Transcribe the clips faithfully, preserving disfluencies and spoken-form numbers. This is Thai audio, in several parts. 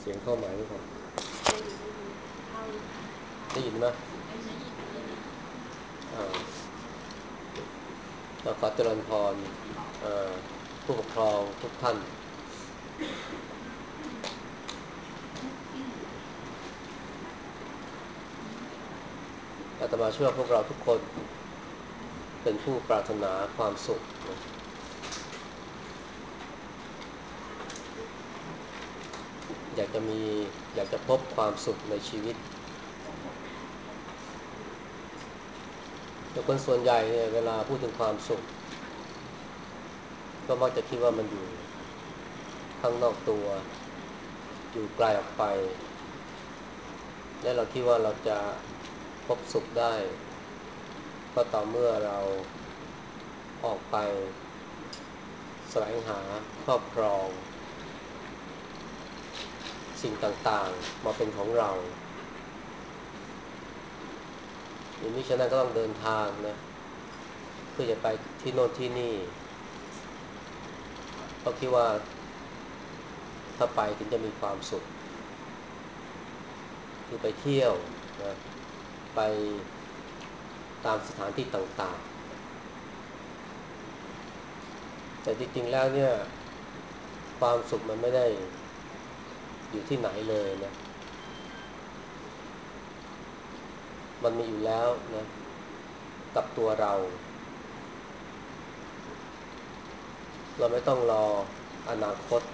สียงเข้าไหมหรือเปล่าได้ยินได้ยินเข้าอยู่ค่ะได้ยินไหมได้ยินได้ยินอ่าเราขอเจริญพรอ่าผู้ปกครองทุกท่านอาตมาเชื่อว่าพวกเราทุกคนเป็นผู้ปรารถนาความสุขนะอยากจะมีอยากจะพบความสุขในชีวิตแต่คนส่วนใหญ่เนี่ยเวลาพูดถึงความสุขก็มักจะคิดว่ามันอยู่ข้างนอกตัวอยู่ไกลออกไปและเราคิดว่าเราจะพบสุขได้ก็ต่อเมื่อเราออกไปแสวงหาครอบครองสิ่งต่างๆมาเป็นของเราอย่างนี้ฉะนั้นก็ต้องเดินทางนะเพื่อจะไปที่โน่นที่นี่เพราะคิดว่าถ้าไปถึงจะมีความสุขคือไปเที่ยวนะไปตามสถานที่ต่างๆแต่จริงๆแล้วเนี่ยความสุขมันไม่ได้อยู่ที่ไหนเลยนะมันมีอยู่แล้วนะกับตัวเราเราไม่ต้องรออนาคต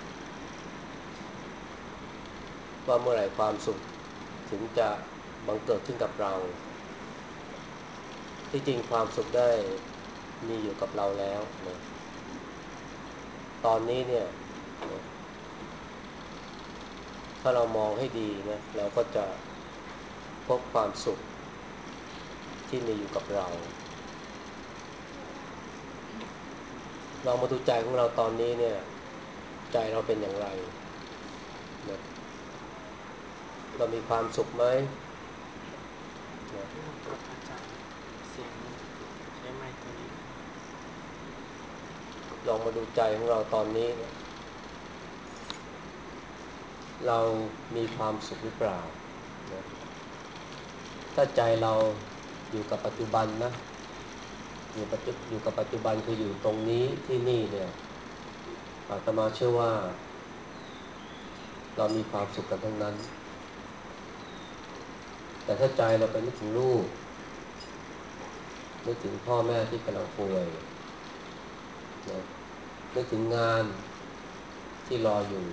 ว่าเมื่อไหร่ความสุขถึงจะบังเกิดขึ้นกับเราที่จริงความสุขได้มีอยู่กับเราแล้วนะตอนนี้เนี่ยนะถ้าเรามองให้ดีนะเราก็จะพบความสุขที่มีอยู่กับเราลองมาดูใจของเราตอนนี้เนี่ยใจเราเป็นอย่างไรนะเรามีความสุขไหมนะไม่ครับอาจารย์เสียงใช้ไมค์ตัวนี้ลองมาดูใจของเราตอนนี้นะเรามีความสุขหรือเปล่านะถ้าใจเราอยู่กับปัจจุบันนะอยู่ปัจจุอยู่กับปัจจุบันคืออยู่ตรงนี้ที่นี่เนี่ยอาตมาเชื่อว่าเรามีความสุขกันทั้งนั้นแต่ถ้าใจเราไปนึกถึงลูกนึกถึงพ่อแม่ที่กำลังป่วยนะนึกถึงงานที่รออยู่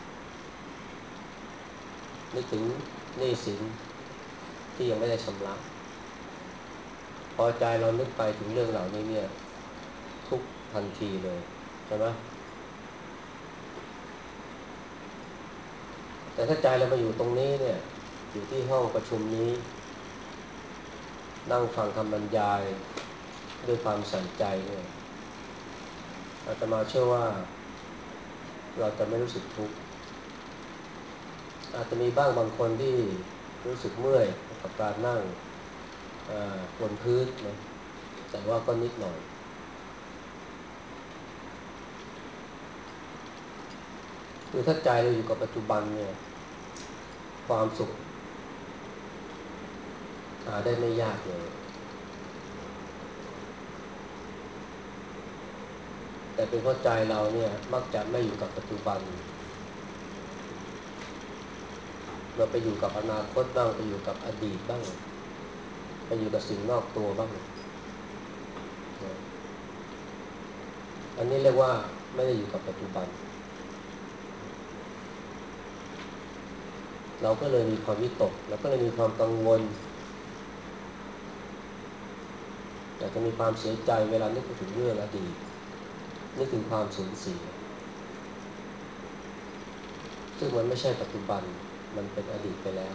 นึกถึงหนี้สินที่ยังไม่ได้ชำระพอใจเรานึกไปถึงเรื่องเหล่านี้เนี่ยทุกทันทีเลยใช่ไหมแต่ถ้าใจเรามาอยู่ตรงนี้เนี่ยอยู่ที่ห้องประชุมนี้นั่งฟังคำบรรยายด้วยความใส่ใจเนี่ยอาตมาเชื่อว่าเราจะไม่รู้สึกทุกข์อาจจะมีบ้างบางคนที่รู้สึกเมื่อยกับการนั่งบนพื้นนะแต่ว่าก็นิดหน่อยคือถ้าใจเราอยู่กับปัจจุบันเนี่ยความสุขหาได้ไม่ยากเลยแต่เป็นเพราะใจเราเนี่ยมักจะไม่อยู่กับปัจจุบันเราไปอยู่กับอนาคตบ้างไปอยู่กับอดีตบ้างไปอยู่กับสิ่งนอกตัวบ้างอันนี้เรียกว่าไม่ได้อยู่กับปัจจุบันเราก็เลยมีความวิตกเราก็เลยมีความกังวลอยากจะมีความเสียใจเวลานึกถึงเรื่องอดีตนึกถึงความสูญเสียซึ่งมันไม่ใช่ปัจจุบันมันเป็นอดีตไปแล้ว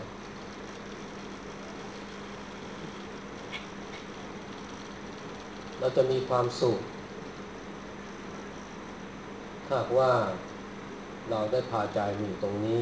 เราจะมีความสุขถ้าว่าเราได้พาใจมาอยู่ตรงนี้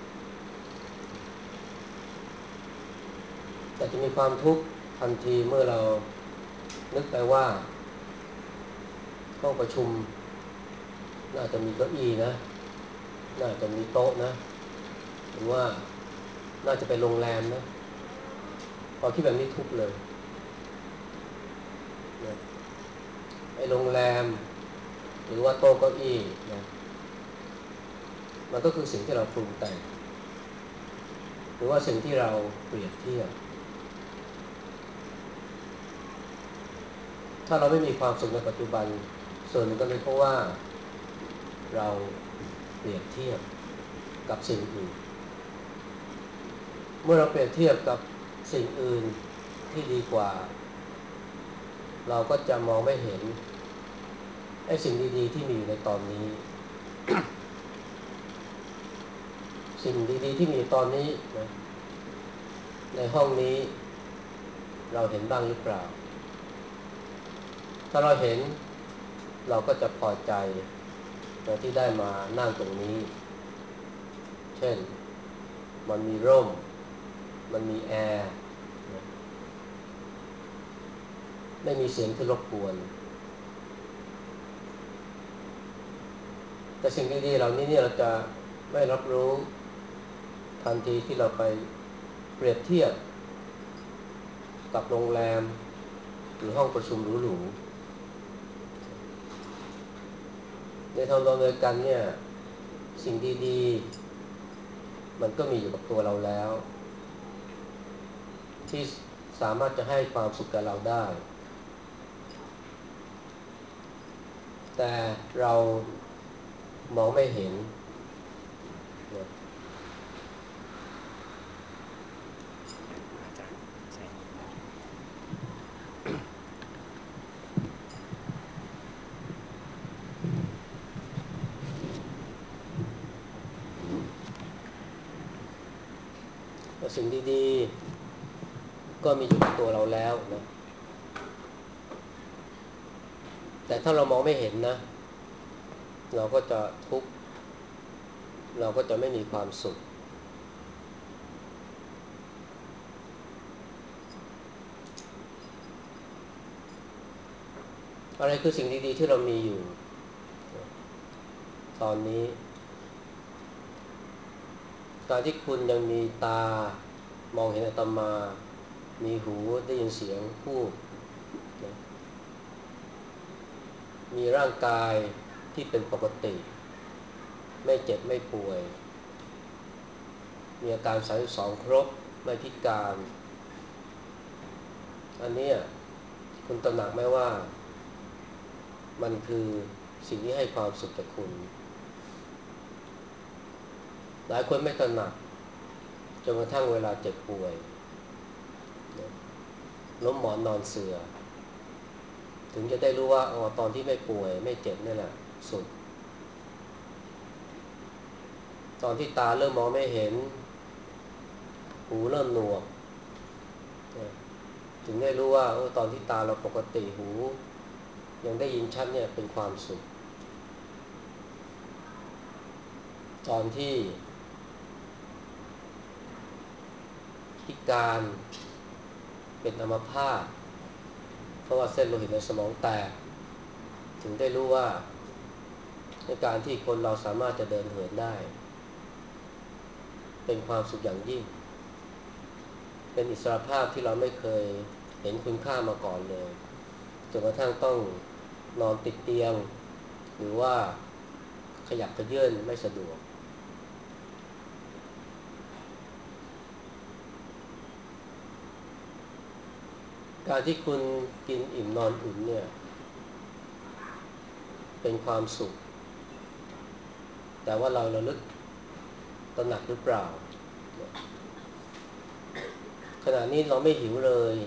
แต่จะมีความทุกข์ทันทีเมื่อเรานึกไปว่าห้องประชุมน่าจะมีเก้าอี้นะน่าจะมีโต๊ะนะหรือว่าน่าจะเป็นโรงแรมนะพอคิดแบบนี้ทุกเลยนะไอ้โรงแรมหรือว่าโต๊ะเก้าอี้นะมันก็คือสิ่งที่เราปรุงแต่งหรือว่าสิ่งที่เราเปรียบเทียบถ้าเราไม่มีความสุขในปัจจุบันส่วนหนึ่งก็เป็นเพราะว่าเราเปรียบเทียบกับสิ่งอื่นเมื่อเราเปรียบเทียบกับสิ่งอื่นที่ดีกว่าเราก็จะมองไม่เห็นไอ้สิ่งดีๆที่มีอยู่ในตอนนี้ สิ่งดีๆที่มีอยู่ตอนนี้นะในห้องนี้เราเห็นบ้างหรือเปล่าถ้าเราเห็นเราก็จะพอใจนะที่ได้มานั่งตรงนี้เช่นมันมีร่มมันมีแอร์นะไม่มีเสียงที่รบกวนแต่สิ่งดีๆเหล่านี้เนี่ยเราจะไม่รับรู้ทันทีที่เราไปเปรียบเทียบกับโรงแรมหรือห้องประชุมหรูๆในทางนองเดียวกันเนี่ยสิ่งดีๆมันก็มีอยู่กับตัวเราแล้วที่สามารถจะให้ความสุขแก่เราได้แต่เรามองไม่เห็นนะอาจารย์ใช่แต่สิ่งดีๆก็มีอยู่กับตัวเราแล้วนะแต่ถ้าเรามองไม่เห็นนะเราก็จะทุกข์เราก็จะไม่มีความสุขอะไรคือสิ่งดีๆที่เรามีอยู่ตอนนี้การที่คุณยังมีตามองเห็นอาตมามีหูได้ยินเสียงพูดนะมีร่างกายที่เป็นปกติไม่เจ็บไม่ป่วยมีอาการสามสิบสองครบไม่พิการอันนี้คุณตระหนักไหมว่ามันคือสิ่งที่ให้ความสุขแก่คุณหลายคนไม่ตระหนักจนกระทั่งเวลาเจ็บป่วยล้มหมอนนอนเสื่อถึงจะได้รู้ว่าอ๋อตอนที่ไม่ป่วยไม่เจ็บนี่แหละสุขตอนที่ตาเริ่มมองไม่เห็นหูเริ่มหนวกถึงได้รู้ว่าเออตอนที่ตาเราปกติหูยังได้ยินชัดเนี่ยเป็นความสุขตอนที่พิการเป็นอัมพาตเพราะว่าเส้นโลหิตในสมองแตกถึงได้รู้ว่าในการที่คนเราสามารถจะเดินเหินได้เป็นความสุขอย่างยิ่งเป็นอิสรภาพที่เราไม่เคยเห็นคุณค่ามาก่อนเลยจนกระทั่งต้องนอนติดเตียงหรือว่าขยับเขยื้อนไม่สะดวกการที่คุณกินอิ่มนอนอุ่นเนี่ยเป็นความสุขแต่ว่าเราระลึกตระหนักหรือเปล่าขณะนี้เราไม่หิวเลย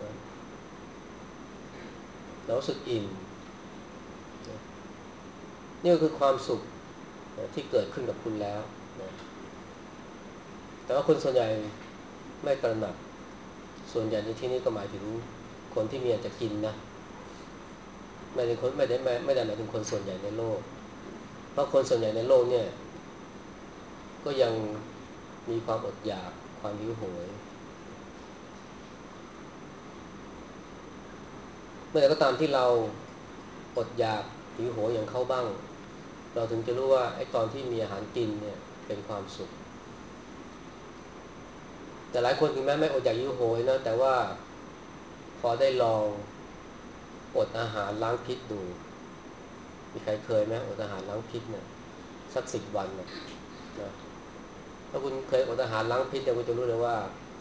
เรารู้สึกอิ่มนี่ก็คือความสุขที่เกิดขึ้นกับคุณแล้วแต่ว่าคนส่วนใหญ่ไม่ตระหนักส่วนใหญ่ในที่นี้ก็หมายถึงคนที่มีอยากจะกินนะไม่ได้คนไม่ได้ไม่ได้หมายถึงคนส่วนใหญ่ในโลกเพราะคนส่วนใหญ่ในโลกเนี่ยก็ยังมีความอดอยากความหิวโหยเมื่อไหร่ก็ตามที่เราอดอยากหิวโหยอย่างเขาบ้างเราถึงจะรู้ว่าไอ้ตอนที่มีอาหารกินเนี่ยเป็นความสุขแต่หลายคนถึงแม้ไม่อดอยากหิวโหยนะแต่ว่าพอได้ลองอดอาหารล้างพิษดูมีใครเคยไหมอดอาหารล้างพิษเนี่ยสักสิบวันนะนะถ้าคุณเคยอดอาหารล้างพิษเนี่ยคุณจะรู้เลยว่า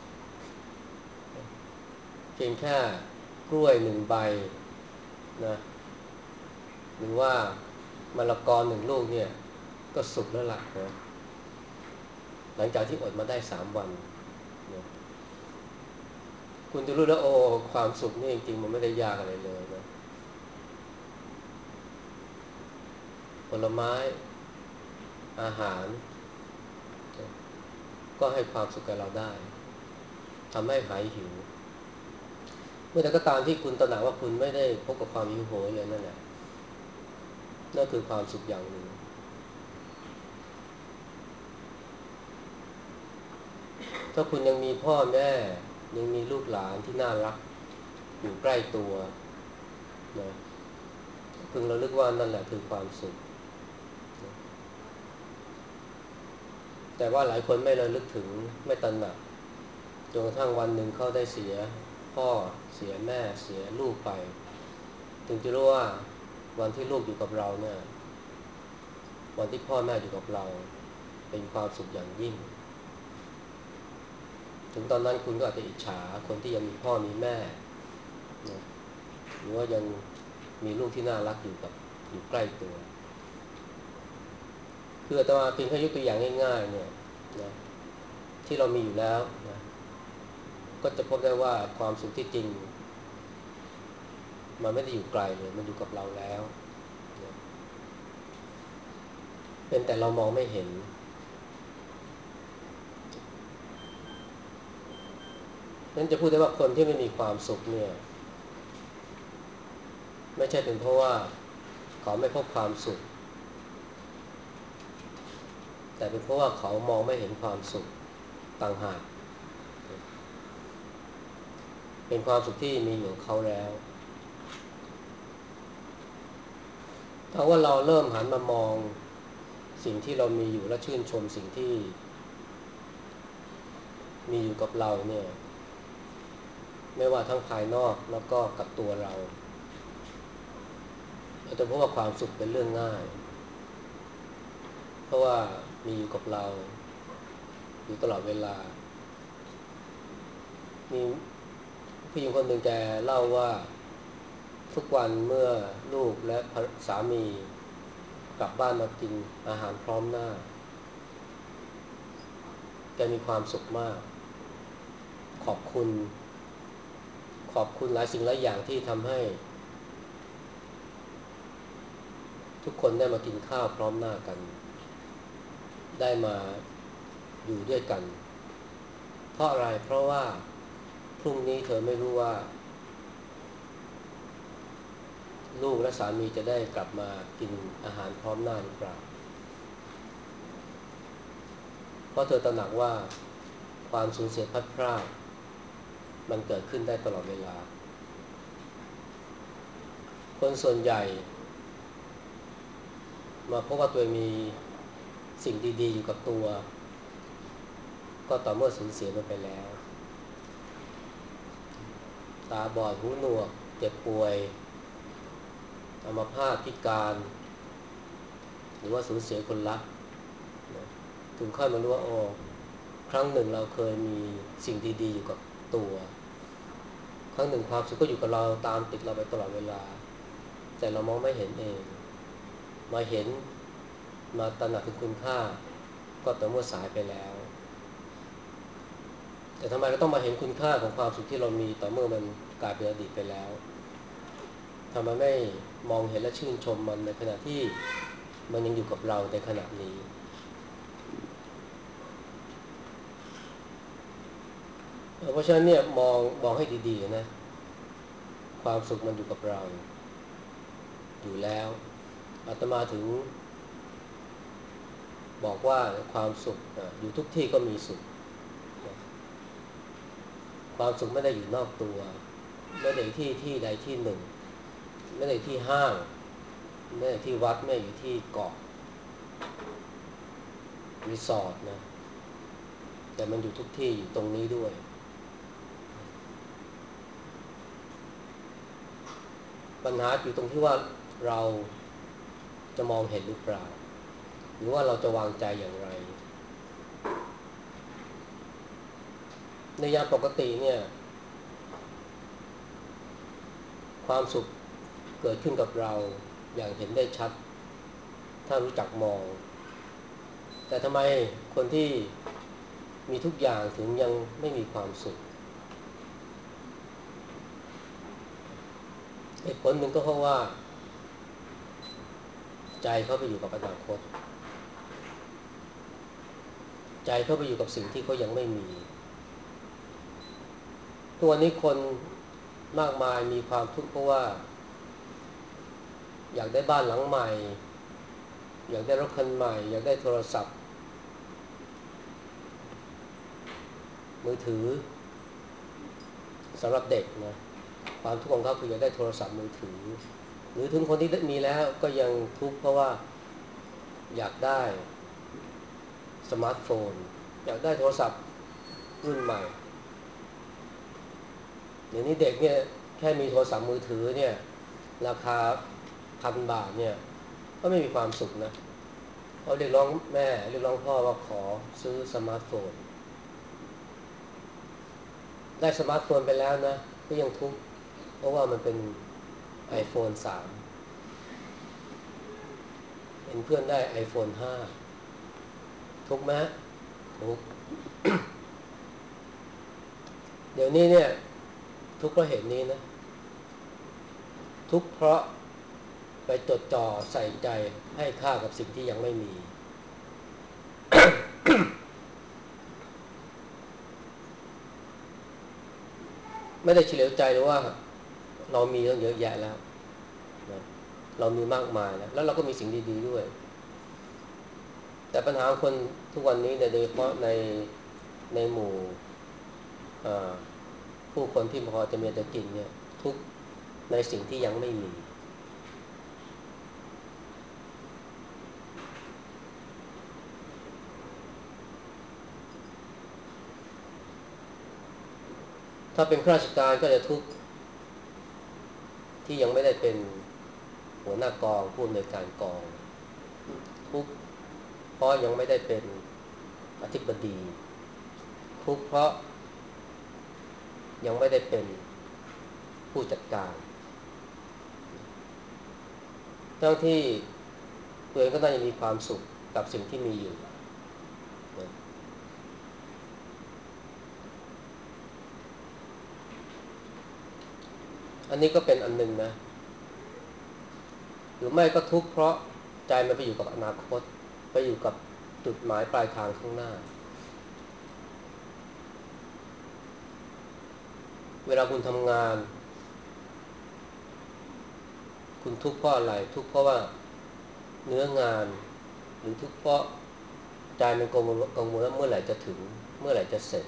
เพียงแค่กล้วยหนึ่งใบนะหรือว่ามะละกอหนึ่งลูกเนี่ยก็สุกแล้วล่ะนะหลังจากที่อดมาได้สามวันนะคุณจะรู้แล้วโอ้ความสุขนี่จริงๆมันไม่ได้ยากอะไรเลยนะผลไม้อาหารก็ให้ความสุขกับเราได้ทำให้หายหิวเมื่อใดก็ตามที่คุณตระหนักว่าคุณไม่ได้พบกับความหิวโหยเลยนั่นแหละนั่นคือความสุขอย่างหนึ่งถ้าคุณยังมีพ่อแม่ยังมีลูกหลานที่น่ารักอยู่ใกล้ตัวนะพึงระลึกว่านั่นแหละคือความสุขแต่ว่าหลายคนไม่ระลึกถึงไม่ตระหนักจนกระทั่งวันหนึ่งเขาได้เสียพ่อเสียแม่เสียลูกไปถึงจะรู้ว่าวันที่ลูกอยู่กับเราเนี่ยวันที่พ่อแม่อยู่กับเราเป็นความสุขอย่างยิ่งถึงตอนนั้นคุณก็อาจจะอิจฉาคนที่ยังมีพ่อมีแม่นะหรือว่ายังมีลูกที่น่ารักอยู่กับอยู่ใกล้ตัวคืออาตมาเพียงแค่ยกตัวอย่างง่ายๆเนี่ยนะที่เรามีอยู่แล้วนะก็จะพบได้ว่าความสุขที่จริงมันไม่ได้อยู่ไกลเลยมันอยู่กับเราแล้วนะเป็นแต่เรามองไม่เห็นนั้นจะพูดได้ว่าคนที่ไม่มีความสุขเนี่ยไม่ใช่เป็นเพราะว่าเขาไม่พบความสุขแต่เป็นเพราะว่าเขามองไม่เห็นความสุขต่างหากเป็นความสุขที่มีอยู่กับเขาแล้วถ้าว่าเราเริ่มหันมามองสิ่งที่เรามีอยู่และชื่นชมสิ่งที่มีอยู่กับเราเนี่ยไม่ว่าทั้งภายนอกแล้วก็กับตัวเราเราจะพบว่าความสุขเป็นเรื่องง่ายเพราะว่ามีอยู่กับเราอยู่ตลอดเวลามีผู้หญิงคนหนึ่งแกเล่าว่าทุกวันเมื่อลูกและสามีกลับบ้านมากินอาหารพร้อมหน้าแกมีความสุขมากขอบคุณขอบคุณหลายสิ่งหลายอย่างที่ทำให้ทุกคนได้มากินข้าวพร้อมหน้ากันได้มาอยู่ด้วยกันเพราะอะไรเพราะว่าพรุ่งนี้เธอไม่รู้ว่าลูกและสามีจะได้กลับมากินอาหารพร้อมหน้าหรือเปล่าเพราะเธอตระหนักว่าความสูญเสียพลัดพรากมันเกิดขึ้นได้ตลอดเวลาคนส่วนใหญ่มาพบว่าตัวเองมีสิ่งดีๆอยู่กับตัวก็ต่อเมื่อสูญเสียมันไปแล้วตาบอดหูหนวกเจ็บป่วยอัมพาตพิการหรือว่าสูญเสียคนรักนะถึงค่อยมารู้ว่าโอ้ครั้งหนึ่งเราเคยมีสิ่งดีๆอยู่กับตัวครั้งหนึ่งความสุขก็อยู่กับเราตามติดเราไปตลอดเวลาแต่เรามองไม่เห็นเองมาเห็นมาตระหนักถึงคุณค่าก็ต่อเมื่อสายไปแล้วแต่ทำไมเราต้องมาเห็นคุณค่าของความสุขที่เรามีต่อเมื่อมันกลายเป็นอดีตไปแล้วทำไมไม่มองเห็นและชื่นชมมันในขณะที่มันยังอยู่กับเราในขณะนี้เพราะฉะนั้นเนี่ยมองมองให้ดีๆนะความสุขมันอยู่กับเราอยู่แล้วอาตมาถึงบอกว่าความสุขอยู่ทุกที่ก็มีสุขความสุขไม่ได้อยู่นอกตัวไม่ได้ที่ที่ใดที่หนึ่งไม่ได้ที่ห้างไม่ได้ที่วัดไม่ได้อยู่ที่เกาะรีสอร์ทนะแต่มันอยู่ทุกที่อยู่ตรงนี้ด้วยปัญหาอยู่ตรงที่ว่าเราจะมองเห็นหรือเปล่าหรือว่าเราจะวางใจอย่างไรในยามปกติเนี่ยความสุขเกิดขึ้นกับเราอย่างเห็นได้ชัดถ้ารู้จักมองแต่ทำไมคนที่มีทุกอย่างถึงยังไม่มีความสุขเหตุผลหนึ่งก็เพราะว่าใจเขาไปอยู่กับอนาคตใจเขาไปอยู่กับสิ่งที่เขายังไม่มีทุกวันนี้คนมากมายมีความทุกข์เพราะว่าอยากได้บ้านหลังใหม่อยากได้รถคันใหม่อยากได้โทรศัพท์มือถือสำหรับเด็กนะความทุกข์ของเขาคืออยากได้โทรศัพท์มือถือหรือถึงคนที่มีแล้วก็ยังทุกข์เพราะว่าอยากได้สมาร์ทโฟนอยากได้โทรศัพท์รุ่นใหม่เดี๋ยวนี้เด็กเนี่ยแค่มีโทรศัพท์มือถือเนี่ยราคาพันบาทเนี่ยก็ไม่มีความสุขนะเขาเรียกร้องแม่เรียกร้องพ่อว่าขอซื้อสมาร์ทโฟนได้สมาร์ทโฟนไปแล้วนะก็ยังทุกข์เพราะว่ามันเป็น ไอโฟน สามเห็นเพื่อนได้ ไอโฟน ห้าทุกข์ไหมทุกข์ เดี๋ยวนี้เนี่ยทุกข์เพราะเหตุนี้นะทุกข์เพราะไปจดจ่อใส่ใจให้ค่ากับสิ่งที่ยังไม่มี ไม่ได้เฉลียวใจเลยว่าเรามีตั้งเยอะแยะแล้วนะเรามีมากมายแล้วแล้วเราก็มีสิ่งดีๆด้วยแต่ปัญหาคนทุกวันนี้เนี่ยโดยเฉพาะในในหมู่ผู้คนที่พอจะมีจะกินเนี่ยทุกในสิ่งที่ยังไม่มีถ้าเป็นข้าราชการก็จะทุกข์ที่ยังไม่ได้เป็นหัวหน้ากองผู้อำนวยการกองทุกข์เพราะยังไม่ได้เป็นอธิบดีทุกข์เพราะยังไม่ได้เป็นผู้จัดการทั้งที่ตัวเองก็น่าจะมีความสุขกับสิ่งที่มีอยู่อันนี้ก็เป็นอันหนึ่งนะหรือไม่ก็ทุกข์เพราะใจมันไปอยู่กับอนาคตไปอยู่กับจุดหมายปลายทางข้างหน้าเวลาคุณทำงานคุณทุกข์เพราะอะไรทุกข์เพราะว่าเนื้องานหรือทุกข์เพราะใจมันกังวลกังวลว่าเมื่อไหร่จะถึงเมื่อไหร่จะเสร็จ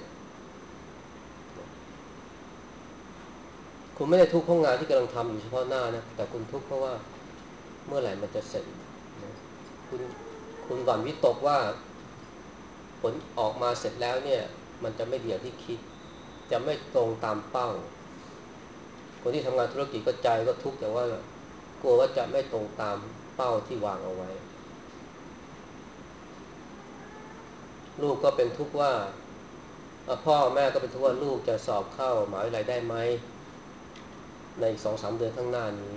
คุณไม่ได้ทุกข์เพราะงานที่กำลังทำอยู่เฉพาะหน้านะแต่คุณทุกข์เพราะว่าเมื่อไหร่มันจะเสร็จคุณคุณหวั่นวิตกว่าผลออกมาเสร็จแล้วเนี่ยมันจะไม่ดีอย่างที่คิดจะไม่ตรงตามเป้าคนที่ทำงานธุรกิจก็ใจก็ทุกข์แต่ว่ากลัวว่าจะไม่ตรงตามเป้าที่วางเอาไว้ลูกก็เป็นทุกข์ว่าพ่อแม่ก็เป็นทุกข์ว่าลูกจะสอบเข้ามหาวิทยาลัยได้ไหมในสองสามเดือนข้างหน้านี้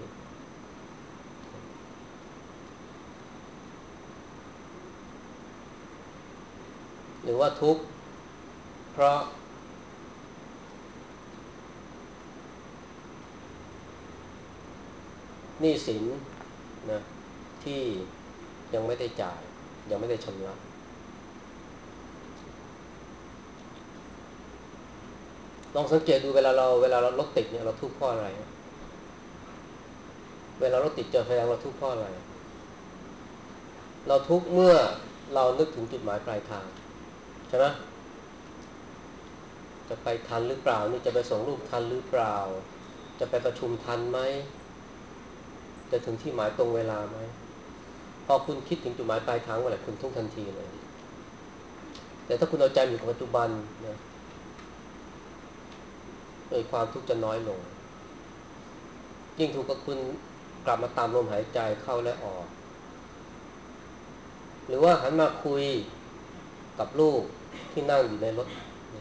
หรือว่าทุกข์เพราะหนี้สินนะที่ยังไม่ได้จ่ายยังไม่ได้ชำระลองสังเกตดูเวลาเราเวลาเรารถติดเนี่ยเราทุกข์เพราะอะไรเวลารถติดเจอไฟแดงเราทุกข์เพราะอะไรเราทุกข์เมื่อเรานึกถึงจุดหมายปลายทางใช่ไหมจะไปทันหรือเปล่านี่จะไปส่งลูกทันหรือเปล่าจะไปประชุมทันไหมจะถึงที่หมายตรงเวลาไหมพอคุณคิดถึงจุดหมายปลายทางเมื่อไหร่คุณทุกข์ทันทีเลยแต่ถ้าคุณเอาใจอยู่กับปัจจุบันนะโดยความทุกข์จะน้อยลงยิ่งถูกกับคุณกลับมาตามลมหายใจเข้าและออกหรือว่าหันมาคุยกับลูกที่นั่งอยู่ในรถ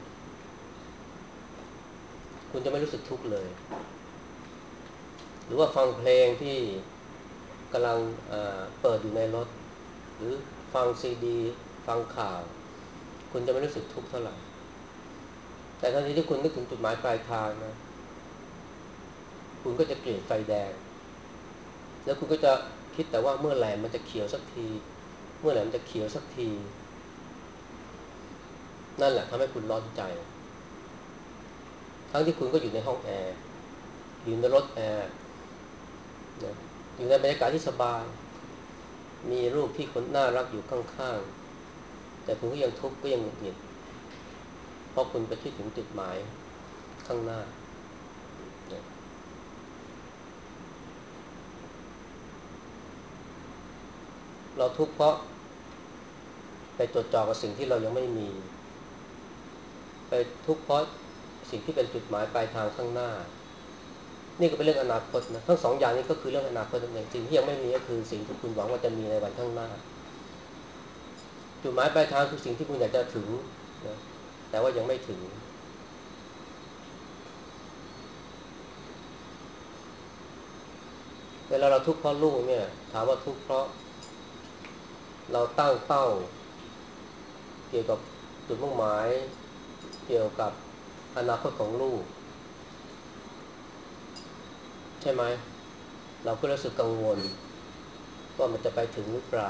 คุณจะไม่รู้สึกทุกข์เลยหรือว่าฟังเพลงที่กำลังเปิดอยู่ในรถหรือฟังซีดีฟังข่าวคุณจะไม่รู้สึกทุกข์เท่าไหร่แต่ทันทีที่คุณนึกถึงจุดหมายปลายทางนะคุณก็จะเปลี่ยนไฟแดงแล้วคุณก็จะคิดแต่ว่าเมื่อไหร่มันจะเขียวสักทีเมื่อไหร่มันจะเขียวสักทีนั่นแหละทำให้คุณร้อนใจทั้งที่คุณก็อยู่ในห้องแอร์อยู่ในรถแอร์อยู่ในบรรยากาศที่สบายมีรูปที่คนน่ารักอยู่ข้างๆแต่คุณก็ยังทุกข์ก็ยังหงุดหงิดเพราะคุณไปคิดถึงจุดหมายข้างหน้าเราทุกข์เพราะไปจดจ่อกับสิ่งที่เรายังไม่มีไปทุกข์เพราะสิ่งที่เป็นจุดหมายปลายทางข้างหน้านี่ก็เป็นเรื่องอนาคตนะทั้งสองอย่างนี้ก็คือเรื่องอนาคตนั่นเองสิ่งที่ยังไม่มีก็คือสิ่งที่คุณหวังว่าจะมีในวันข้างหน้าจุดหมายปลายทางคือสิ่งที่คุณอยากจะถึงนะแต่ว่ายังไม่ถึงเวลาเราทุกข์เพราะลูกเนี่ยถามว่าทุกข์เพราะเราตั้งเป้าเกี่ยวกับจุดมุ่งหมายเกี่ยวกับอนาคตของลูกใช่ไหมเราก็รู้สึกกังวลว่ามันจะไปถึงหรือเปล่า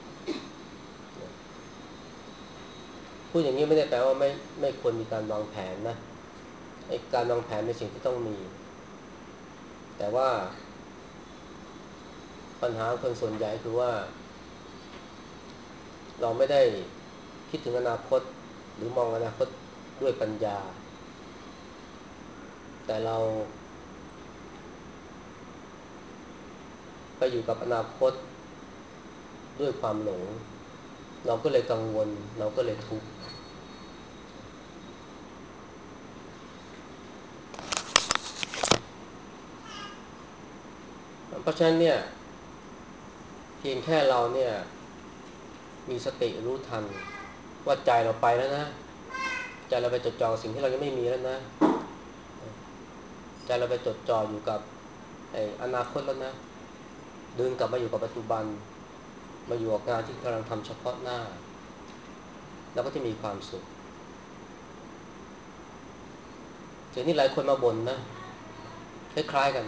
พูดอย่างนี้ไม่ได้แปลว่าไม่ไม่ควรมีการวางแผนนะไอ้การวางแผนเป็นสิ่งที่ต้องมีแต่ว่าปัญหาคนส่วนใหญ่คือว่าเราไม่ได้คิดถึงอนาคตหรือมองอนาคตด้วยปัญญาแต่เราไปอยู่กับอนาคตด้วยความหลงเราก็เลยกังวลเราก็เลยทุกข์เพราะฉะนั้นเนี่ยเพียงแค่เราเนี่ยมีสติรู้ทันว่าใจเราไปแล้วนะใจเราไปจดจ่อสิ่งที่เรายังไม่มีแล้วนะใจเราไปจดจ่ออยู่กับไอ้อนาคตแล้วนะดึงกลับมาอยู่กับปัจจุบันมาอยู่กับงานที่กำลังทำเฉพาะหน้าแล้วก็จะมีความสุขเดี๋ยวนี้หลายคนมาบ่นนะคล้ายๆกัน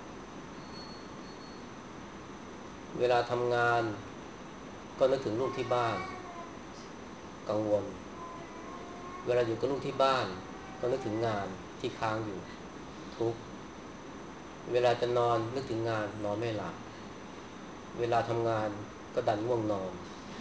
เวลาทำงานก็นึกถึงลูกที่บ้านกังวลเวลาอยู่กับลูกที่บ้านก็นึกถึงงานที่ค้างอยู่ทุกข์เวลาจะนอนนึกถึงงานนอนไม่หลับเวลาทำงานก็ดันง่วงนอน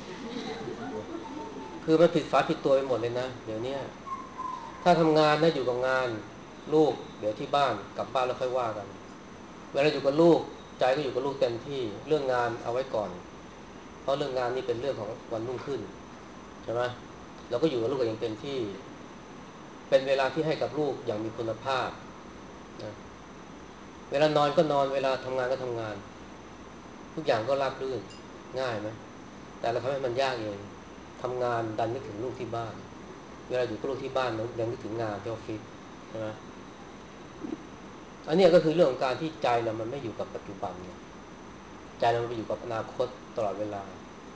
คือมันผิดฝาผิดตัวไปหมดเลยนะเดี๋ยวนี้ถ้าทำงานนะอยู่กับงานลูกเดี๋ยวที่บ้านกลับบ้านแล้วค่อยว่ากันเวลาอยู่กับลูกใจก็อยู่กับลูกเต็มที่เรื่องงานเอาไว้ก่อนเพราะเรื่องงานนี่เป็นเรื่องของวันรุ่งขึ้นใช่ไหมเราก็อยู่กับลูกกันอย่างเต็มที่เป็นเวลาที่ให้กับลูกอย่างมีคุณภาพนะเวลานอนก็นอนเวลาทำงานก็ทำงานทุกอย่างก็ราบรื่นง่ายไหมแต่เราทำให้มันยากเองทำงานดันนึกถึงลูกที่บ้านเวลาอยู่กับลูกที่บ้านยังนึกถึงงานที่ออฟฟิศใช่ไหมอันนี้ก็คือเรื่องของการที่ใจเรามันไม่อยู่กับปัจจุบันใจเราไปอยู่กับอนาคตตลอดเวลา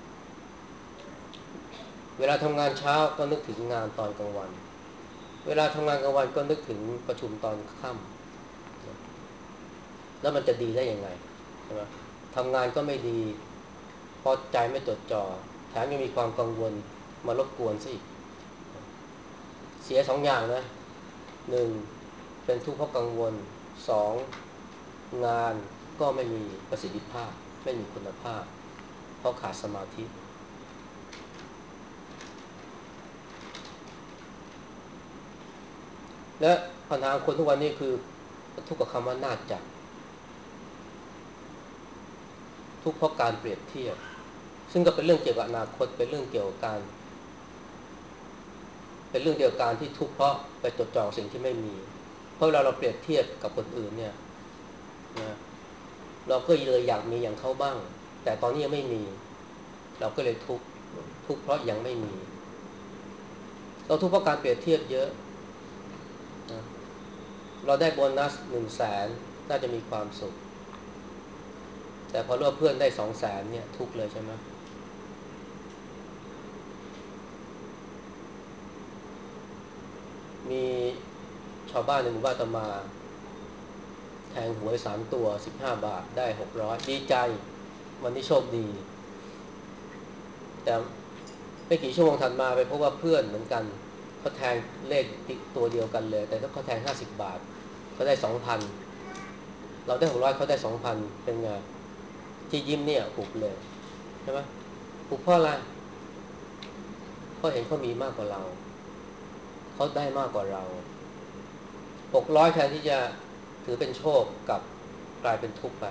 เวลาทำงานเช้าก็นึกถึงงานตอนกลางวันเวลาทำงานกลางวันก็นึกถึงประชุมตอนค่ำแล้วมันจะดีได้ยังไงใช่ไหมทำงานก็ไม่ดีเพราะใจไม่จดจ่อแถมยังมีความกังวลมารบกวนซะอีกเสียสองอย่างนะหนึ่งเป็นทุกข์เพราะกังวลสองงานก็ไม่มีประสิทธิภาพไม่มีคุณภาพเพราะขาดสมาธิและปัญหาคนทุกวันนี้คือทุกข์กับคำว่าน่าจะทุกข์เพราะการเปรียบเทียบซึ่งก็เป็นเรื่องเกี่ยวกับอนาคตเป็นเรื่องเกี่ยวกับการเป็นเรื่องเดียวกันที่ทุกข์เพราะไปจดจ่อสิ่งที่ไม่มีเพราะเวลาเราเปรียบเทียบกับคนอื่นเนี่ยนะเราก็เลยอยากมีอย่างเขาบ้างแต่ตอนนี้ยังไม่มีเราก็เลยทุกข์ทุกข์เพราะยังไม่มีเราทุกข์เพราะการเปรียบเทียบเยอะนะเราได้โบนัสหนึ่งแสนน่าจะมีความสุขแต่พอรู้ว่าเพื่อนได้สองแสนเนี่ยทุกข์เลยใช่ไหมมีชาวบ้านในหมู่บ้านอาตมาแทงหวยสามตัวสิบห้าบาทได้หกร้อยดีใจวันนี้โชคดีแต่ไม่กี่ชั่วโมงถัดมาไปพบว่าเพื่อนเหมือนกันเขาแทงเลขตัวเดียวกันเลยแต่เขาแทงห้าสิบบาทเขาได้สองพันเราได้หกร้อยเขาได้สองพันเป็นไงที่ยิ้มเนี่ยหุบเลยใช่ไหมหุบเพราะอะไรเพราะเห็นเขามีมากกว่าเราเขาได้มากกว่าเราหกร้อยแทนที่จะถือเป็นโชคกับกลายเป็นทุกข์ไป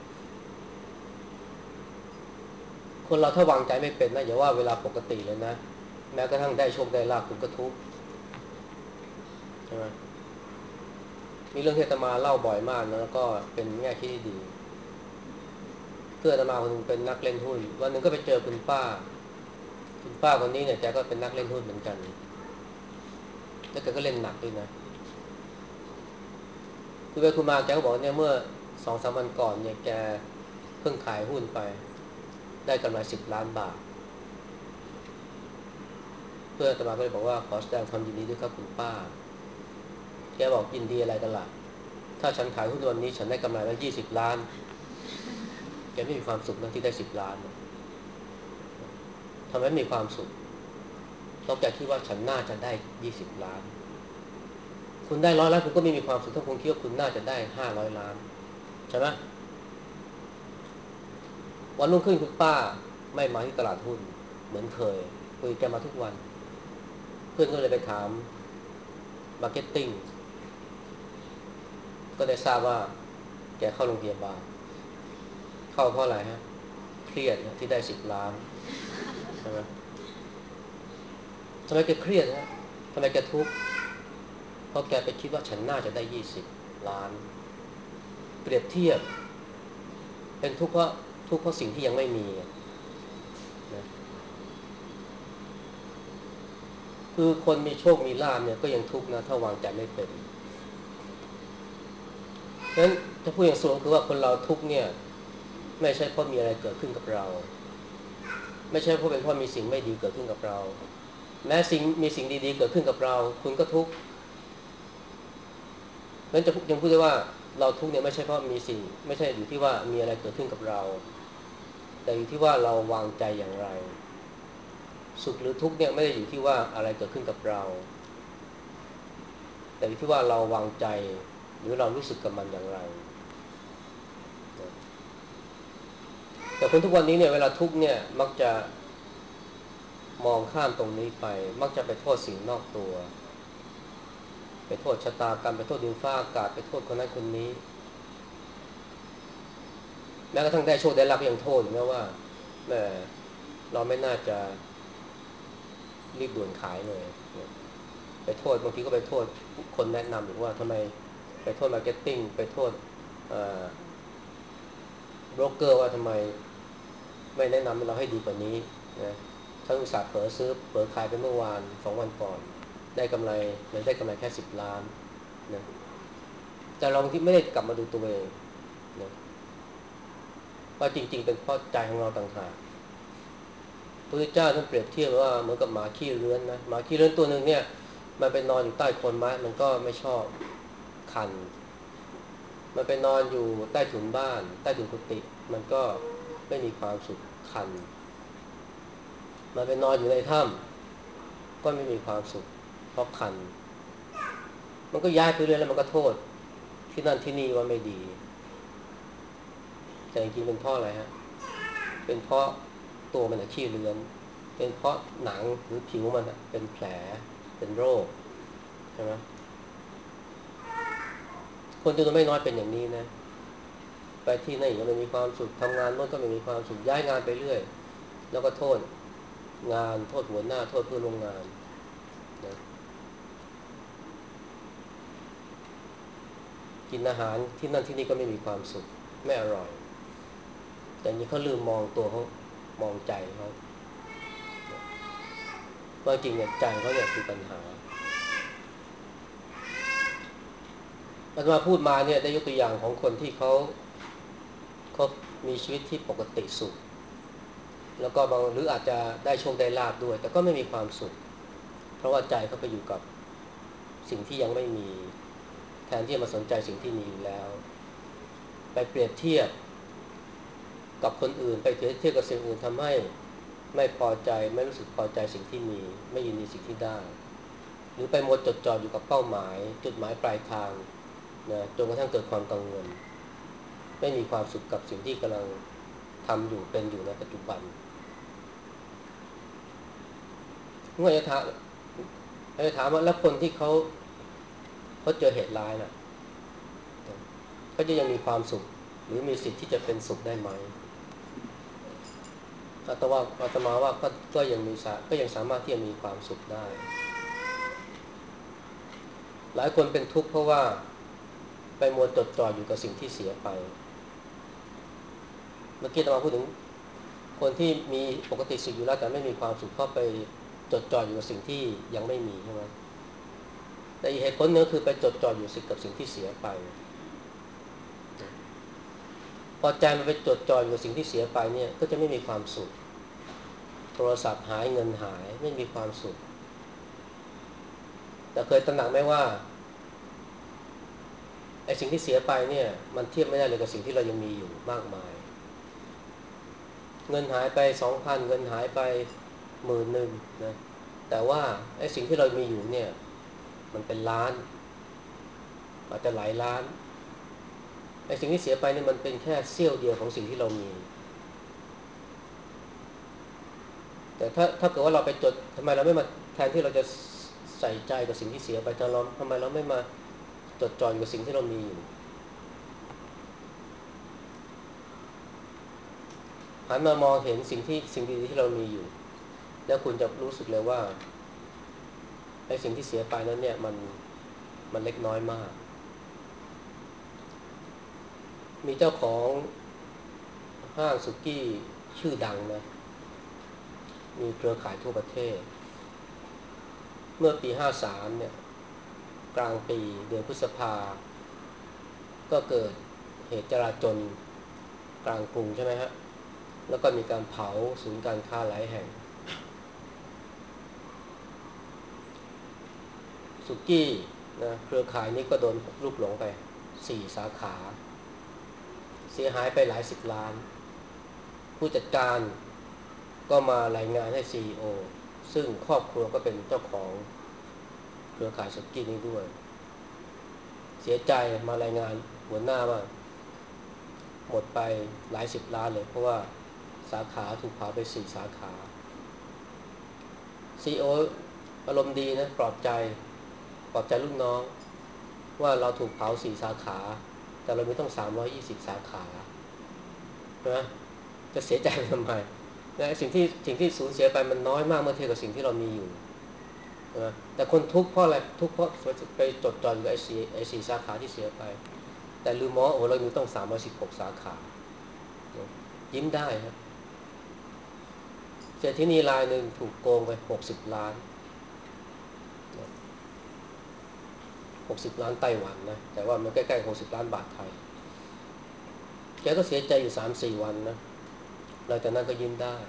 คนเราถ้าวางใจไม่เป็นนะอย่าว่าเวลาปกติเลยนะแม้กระทั่งได้โชคได้ลาภคุณก็ทุกข์ใช่ไหมมีเรื่องที่อาตมาเล่าบ่อยมากแล้วก็เป็นแง่คิดที่ดีเพื่อนอาตมาคนนึงเป็นนักเล่นหุ้นวันหนึ่งก็ไปเจอคุณป้าคุณป้าคนนี้เนี่ยแกก็เป็นนักเล่นหุ้นเหมือนกันแล้วแกก็เล่นหนักด้วยนะคุณไปคุณมาแกก็บอกเนี่ยเมื่อสองสามวันก่อนเนี่ยแกเพิ่งขายหุ้นไปได้กำไรสิบล้านบาทเพื่อนอาตมาก็เลยบอกว่าขอแสดงความยินดีด้วยครับคุณป้าแกบอกยินดีอะไรกันล่ะถ้าฉันขายหุ้นวันนี้ฉันได้กำไรแล้วยี่สิบล้านแกไม่มีความสุขนะที่ได้สิบล้านทำไมไม่มีความสุขเพราะแกคิดว่าฉันน่าจะได้ยี่สิบล้านคุณได้ร้อยล้านคุณก็ไม่มีความสุขถ้าคุณคิดว่าคุณน่าจะได้ห้าร้อยล้านใช่ไหมวันรุ่งขึ้นคุณป้าไม่มาที่ตลาดหุ้นเหมือนเคยคุยแกมาทุกวันเพื่อนก็เลยไปถามมาร์เก็ตติ้งก็ได้ทราบว่าแกเข้าโรงพยาบาลเข้าเพราะอะไรฮะเครียดที่ได้สิบล้านใช่ไหมทำไมแกเครียดฮะทำไมแกทุกข์เพราะแกไปคิดว่าฉันน่าจะได้ยี่สิบล้านเปรียบเทียบเป็นทุกข์เพราะทุกข์เพราะสิ่งที่ยังไม่มีนะคือคนมีโชคมีลาภเนี่ยก็ยังทุกข์นะถ้าวางใจไม่เป็นเพราะฉะนั้นถ้าพูดอย่างสูงคือว่าคนเราทุกข์เนี่ยไม่ใช่เพราะมีอะไรเกิดขึ้นกับเราไม่ใช่เพราะเป็นเพราะมีสิ่งไม่ดีเกิดขึ้นกับเราแม้สิ่งมีสิ่งดีๆเกิดขึ้นกับเราคุณก็ทุกข์เพราะฉะนั้นจะยังพูดได้ว่าเราทุกข์เนี่ยไม่ใช่เพราะมีสิ่งไม่ใช่อยู่ที่ว่ามีอะไรเกิดขึ้นกับเราแต่อยู่ที่ว่าเราวางใจอย่างไรสุขหรือทุกข์เนี่ยไม่ได้อยู่ที่ว่าอะไรเกิดขึ้นกับเราแต่อยู่ที่ว่าเราวางใจหรือเรารู้สึกกับมันอย่างไรแต่คนทุกวันนี้เนี่ยเวลาทุกข์เนี่ยมักจะมองข้ามตรงนี้ไปมักจะไปโทษสิ่งนอกตัวไปโทษชะตากรรมไปโทษดินฟ้าอากาศไปโทษคนนั้นคนนี้แม้กระทั่งได้โชคได้ลาภก็ยังโทษอยู่นะว่าแหมเราไม่น่าจะรีบด่วนขายเลยไปโทษบางทีก็ไปโทษคนแนะนำหรือว่าทำไมไปโทษมาร์เก็ตติ้งไปโทษโบรกเกอร์ว่าทำไมไม่แนะนำให้เราให้ดีกว่านี้นะถ้าอุตส่าห์เผลอซื้อเผลอขายไปเมื่อวานสองวันก่อนได้กำไรเลยได้กำไรแค่สิบล้านนะแต่เราที่ไม่ได้กลับมาดูตัวเองนะว่าจริงๆเป็นเพราะใจของเราต่างหากพระพุทธเจ้าท่านเปรียบเทียบว่าเหมือนกับหมาขี้เลื้อนนะหมาขี้เลื้อนตัวหนึ่งเนี่ยมันไปนอนอยู่ใต้โคนไม้มันก็ไม่ชอบคันมันไปนอนอยู่ใต้ถุนบ้านใต้ถุนกุฏิมันก็ไม่มีความสุขคันมันไปนอนอยู่ในถ้ำก็ไม่มีความสุขเพราะคันมันก็ย้ายไปเรื่อยแล้วมันก็โทษที่นั่นที่นี่ว่าไม่ดีแต่จริงๆเป็นเพราะอะไรฮะเป็นเพราะตัวมันขี้เลื้อนเป็นเพราะหนังหรือผิวมันเป็นแผลเป็นโรคใช่ไหมคนจำนวนไม่น้อยเป็นอย่างนี้นะไปที่นั่นก็ไม่มีความสุขทำงานโน่นก็ไม่มีความสุขย้ายงานไปเรื่อยแล้วก็โทษงานโทษหัวหน้าโทษเพื่อนร่วมงานนะกินอาหารที่นั่นที่นี่ก็ไม่มีความสุขไม่อร่อยแต่นี้เขาลืมมองตัวเขามองใจเขาว่าจริงเนี่ยใจเขาเนี่ยคือปัญหาอาตมาพูดมาเนี่ยได้ยกตัวอย่างของคนที่เขาเขามีชีวิตที่ปกติสุขแล้วก็บางหรืออาจจะได้โชคได้ลาภด้วยแต่ก็ไม่มีความสุขเพราะว่าใจเขาไปอยู่กับสิ่งที่ยังไม่มีแทนที่จะมาสนใจสิ่งที่มีอยู่แล้วไปเปรียบเทียบกับคนอื่นไปเปรียบเทียบกับสิ่งอื่นทำให้ไม่พอใจไม่รู้สึกพอใจสิ่งที่มีไม่ยินดีสิ่งที่ได้หรือไปหมดจดจ่ออยู่กับเป้าหมายจุดหมายปลายทางนะจนกระทั่งเกิดความกังวลไม่มีความสุขกับสิ่งที่กำลังทำอยู่เป็นอยู่ในปัจจุบันเมื่อจะถามจะถามว่าแล้วคนที่เขาเขาเจอเหตุร้ายน่ะเขาจะยังมีความสุขหรือมีสิทธิ์ที่จะเป็นสุขได้ไหมอาตมาอาตมาว่าก็ก็ยังมีก็ยังสามารถที่จะมีความสุขได้หลายคนเป็นทุกข์เพราะว่าไปมัวจดจ่ออยู่กับสิ่งที่เสียไปเมื่อกี้อาตมาพูดถึงคนที่มีปกติสุขอยู่แล้วแต่ไม่มีความสุขเพราะไปจดจ่ออยู่กับสิ่งที่ยังไม่มีใช่ไหมแต่อีกเหตุผลนึงคือไปจดจ่ออยู่สิ่งกับสิ่งที่เสียไปพอใจมันไปจดจ่ออยู่กับสิ่งที่เสียไปเนี่ยก็จะไม่มีความสุขโทรศัพท์หายเงินหายไม่มีความสุขแต่เคยตระหนักไหมว่าไอ้สิ่งที่เสียไปเนี่ยมันเทียบไม่ได้เลยกับสิ่งที่เรายังมีอยู่มากมายเงินหายไป สองพัน เงินหายไป หมื่น นึงนะแต่ว่าไอ้สิ่งที่เรามีอยู่เนี่ยมันเป็นล้านอาจจะหลายล้านไอ้สิ่งที่เสียไปนี่มันเป็นแค่เสี้ยวเดียวของสิ่งที่เรามีแต่ถ้าถ้าเกิดว่าเราไปจดทำไมเราไม่มาแทนที่เราจะใส่ใจกับสิ่งที่เสียไปทำไมเราทำไมเราไม่มาจดจ่ออยู่กับสิ่งที่เรามีอยู่หันมามองเห็นสิ่งที่สิ่งดีๆที่เรามีอยู่แล้วคุณจะรู้สึกเลยว่าไอ้สิ่งที่เสียไปนั้นเนี่ยมันมันเล็กน้อยมากมีเจ้าของห้างสุกี้ชื่อดังนะมีเครือข่ายทั่วประเทศเมื่อปีห้าสามเนี่ยกลางปีเดือนพฤษภาก็เกิดเหตุจลาจลกลางกรุงใช่ไหมฮะแล้วก็มีการเผาศูนย์การค้าหลายแห่งสุกี้นะเครือข่ายนี้ก็โดนลูกหลงไปสี่สาขาเสียหายไปหลายสิบล้านผู้จัดการก็มารายงานให้ ซี อี โอ ซึ่งครอบครัวก็เป็นเจ้าของเครือข่ายสุกี้นี้ด้วยเสียใจมารายงานหัวหน้าว่าหมดไปหลายสิบล้านเลยเพราะว่าสาขาถูกเผาไปสี่สาขา ซี อี โอ อารมณ์ดีนะปลอบใจปลอบใจลูกน้องว่าเราถูกเผาสี่สาขาแต่เรามีต้องสามร้อยยี่สิบสาขานะจะเสียใจทำไมนะสิ่งที่สิ่งที่สูญเสียไปมันน้อยมากเมื่อเทียบกับสิ่งที่เรามีอยู่นะแต่คนทุกข์เพราะอะไรทุกข์เพราะไปจดจ่ออยู่ไอ้สี่ไอ้สี่สาขาที่เสียไปแต่ลืมมองโอ้เรามีต้องสามร้อยสิบหกสาขายิ้มได้ครับเศรษฐีนีรายหนึ่งถูกโกงไปหกสิบล้านหกสิบล้านไต้หวันนะแต่ว่ามันใกล้ๆหกสิบล้านบาทไทยแกก็เสียใจอยู่ สามสี่ วันนะหลังจากนั้นก็ยิ้มได้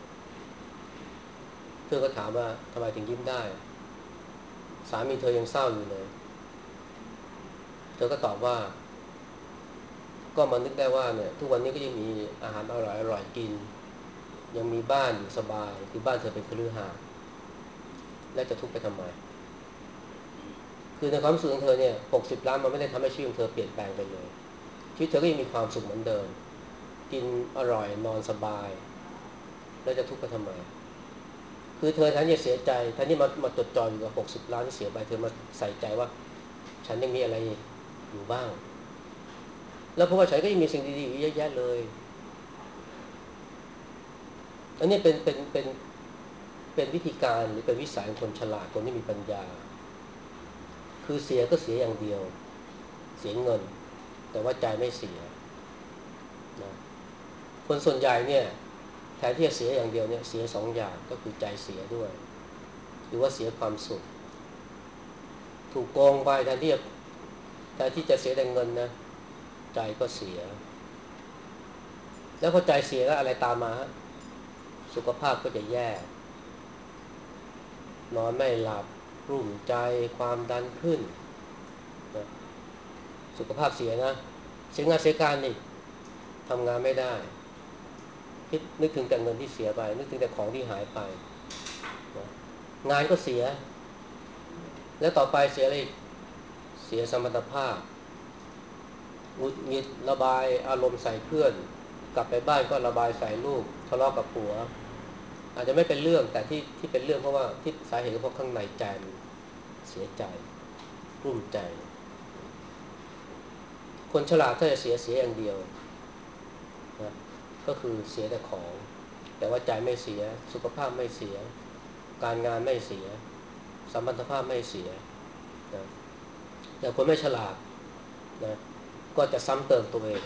เพื่อนก็ถามว่าทำไมถึงยิ้มได้สามีเธอยังเศร้าอยู่เลยเธอก็ตอบว่าก็มานึกได้ว่าเนี่ยทุกวันนี้ก็ยังมีอาหารอร่อยอร่อยกินยังมีบ้านอยู่สบายคือบ้านเธอเป็นคฤหาสน์และจะทุกข์ไปทำไมคือในความรู้สึกของเธอเนี่ยหกสิบล้านมันไม่ได้ทำให้ชีวิตของเธอเปลี่ยนแปลงไปเลยชีวิตเธอก็ยังมีความสุขเหมือนเดิมกินอร่อยนอนสบายแล้วจะทุกข์ไปทำไมคือเธอแทนที่จะเสียใจแทนที่มามาจดจ่ออยู่กับหกสิบล้านที่เสียไปเธอมาใส่ใจว่าฉันยังมีอะไรอยู่บ้างแล้วเพราะว่าฉันก็ยังมีสิ่งดีๆอยู่เยอะแยะเลยอันนี้เป็นเป็นเป็นเป็นวิธีการหรือเป็นวิสัยของคนฉลาดคนที่มีปัญญาคือเสียก็เสียอย่างเดียวเสียเงินแต่ว่าใจไม่เสียนะคนส่วนใหญ่เนี่ยแทนที่จะเสียอย่างเดียวเนี่ยเสียสองอย่างก็คือใจเสียด้วยหรือว่าเสียความสุขถูกโกงไปแทนที่จะแทนที่จะเสียแต่เงินนะใจก็เสียแล้วพอใจเสียแล้วอะไรตามมาสุขภาพก็จะแย่นอนไม่หลับรุ่มใจความดันขึ้นนะสุขภาพเสียนะเสียงานเสียการอีกทำงานไม่ได้คิดนึกถึงแต่เงินที่เสียไปนึกถึงแต่ของที่หายไปนะงานก็เสียแล้วต่อไปเสียอะไรอีกเสียสมรรถภาพหงุดหงิดระบายอารมณ์ใส่เพื่อนกลับไปบ้านก็ระบายใส่ลูกทะเลาะกับผัวอาจจะไม่เป็นเรื่องแต่ที่ที่เป็นเรื่องเพราะว่าที่สาเหตุเพราะข้างในใจมันเสียใจรุ่มใจคนฉลาดถ้าจะเสียเสียอย่างเดียวนะก็คือเสียแต่ของแต่ว่าใจไม่เสียสุขภาพไม่เสียการงานไม่เสียสมรรถภาพไม่เสียนะแต่คนไม่ฉลาดนะก็จะซ้ำเติมตัวเอง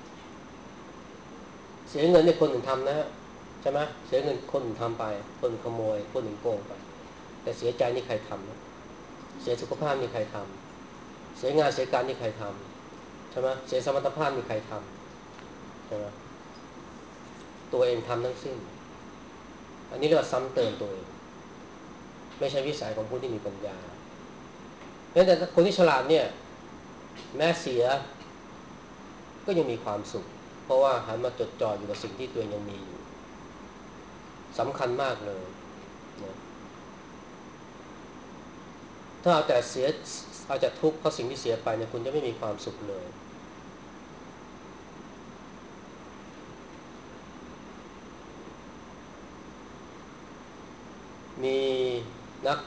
เสียเงินในคนอื่นทำนะใช่ไหมเสียเงินคนอื่นทำไปคนอื่นขโมยคนอื่นโกงไปแต่เสียใจนี่ใครทำนะเสียสุขภาพนี่ใครทำเสียงานเสียการนี่ใครทำใช่ไหมเสียสมรรถภาพนี่ใครทำใช่ไหมตัวเองทำทั้งสิ้นอันนี้เรียกว่าซ้ำเติมตัวเองไม่ใช่วิสัยของผู้ที่มีปัญญาแม้แต่คนที่ฉลาดเนี่ยแม้เสียก็ยังมีความสุขเพราะว่าหันมาจดจ่ออยู่กับสิ่งที่ตัวเองยังมีอยู่สำคัญมากเลยนะถ้าเอาแต่เสียเอาแต่ทุกข์เพราะสิ่งที่เสียไปเนี่ยคุณจะไม่มีความสุขเลยมีนัก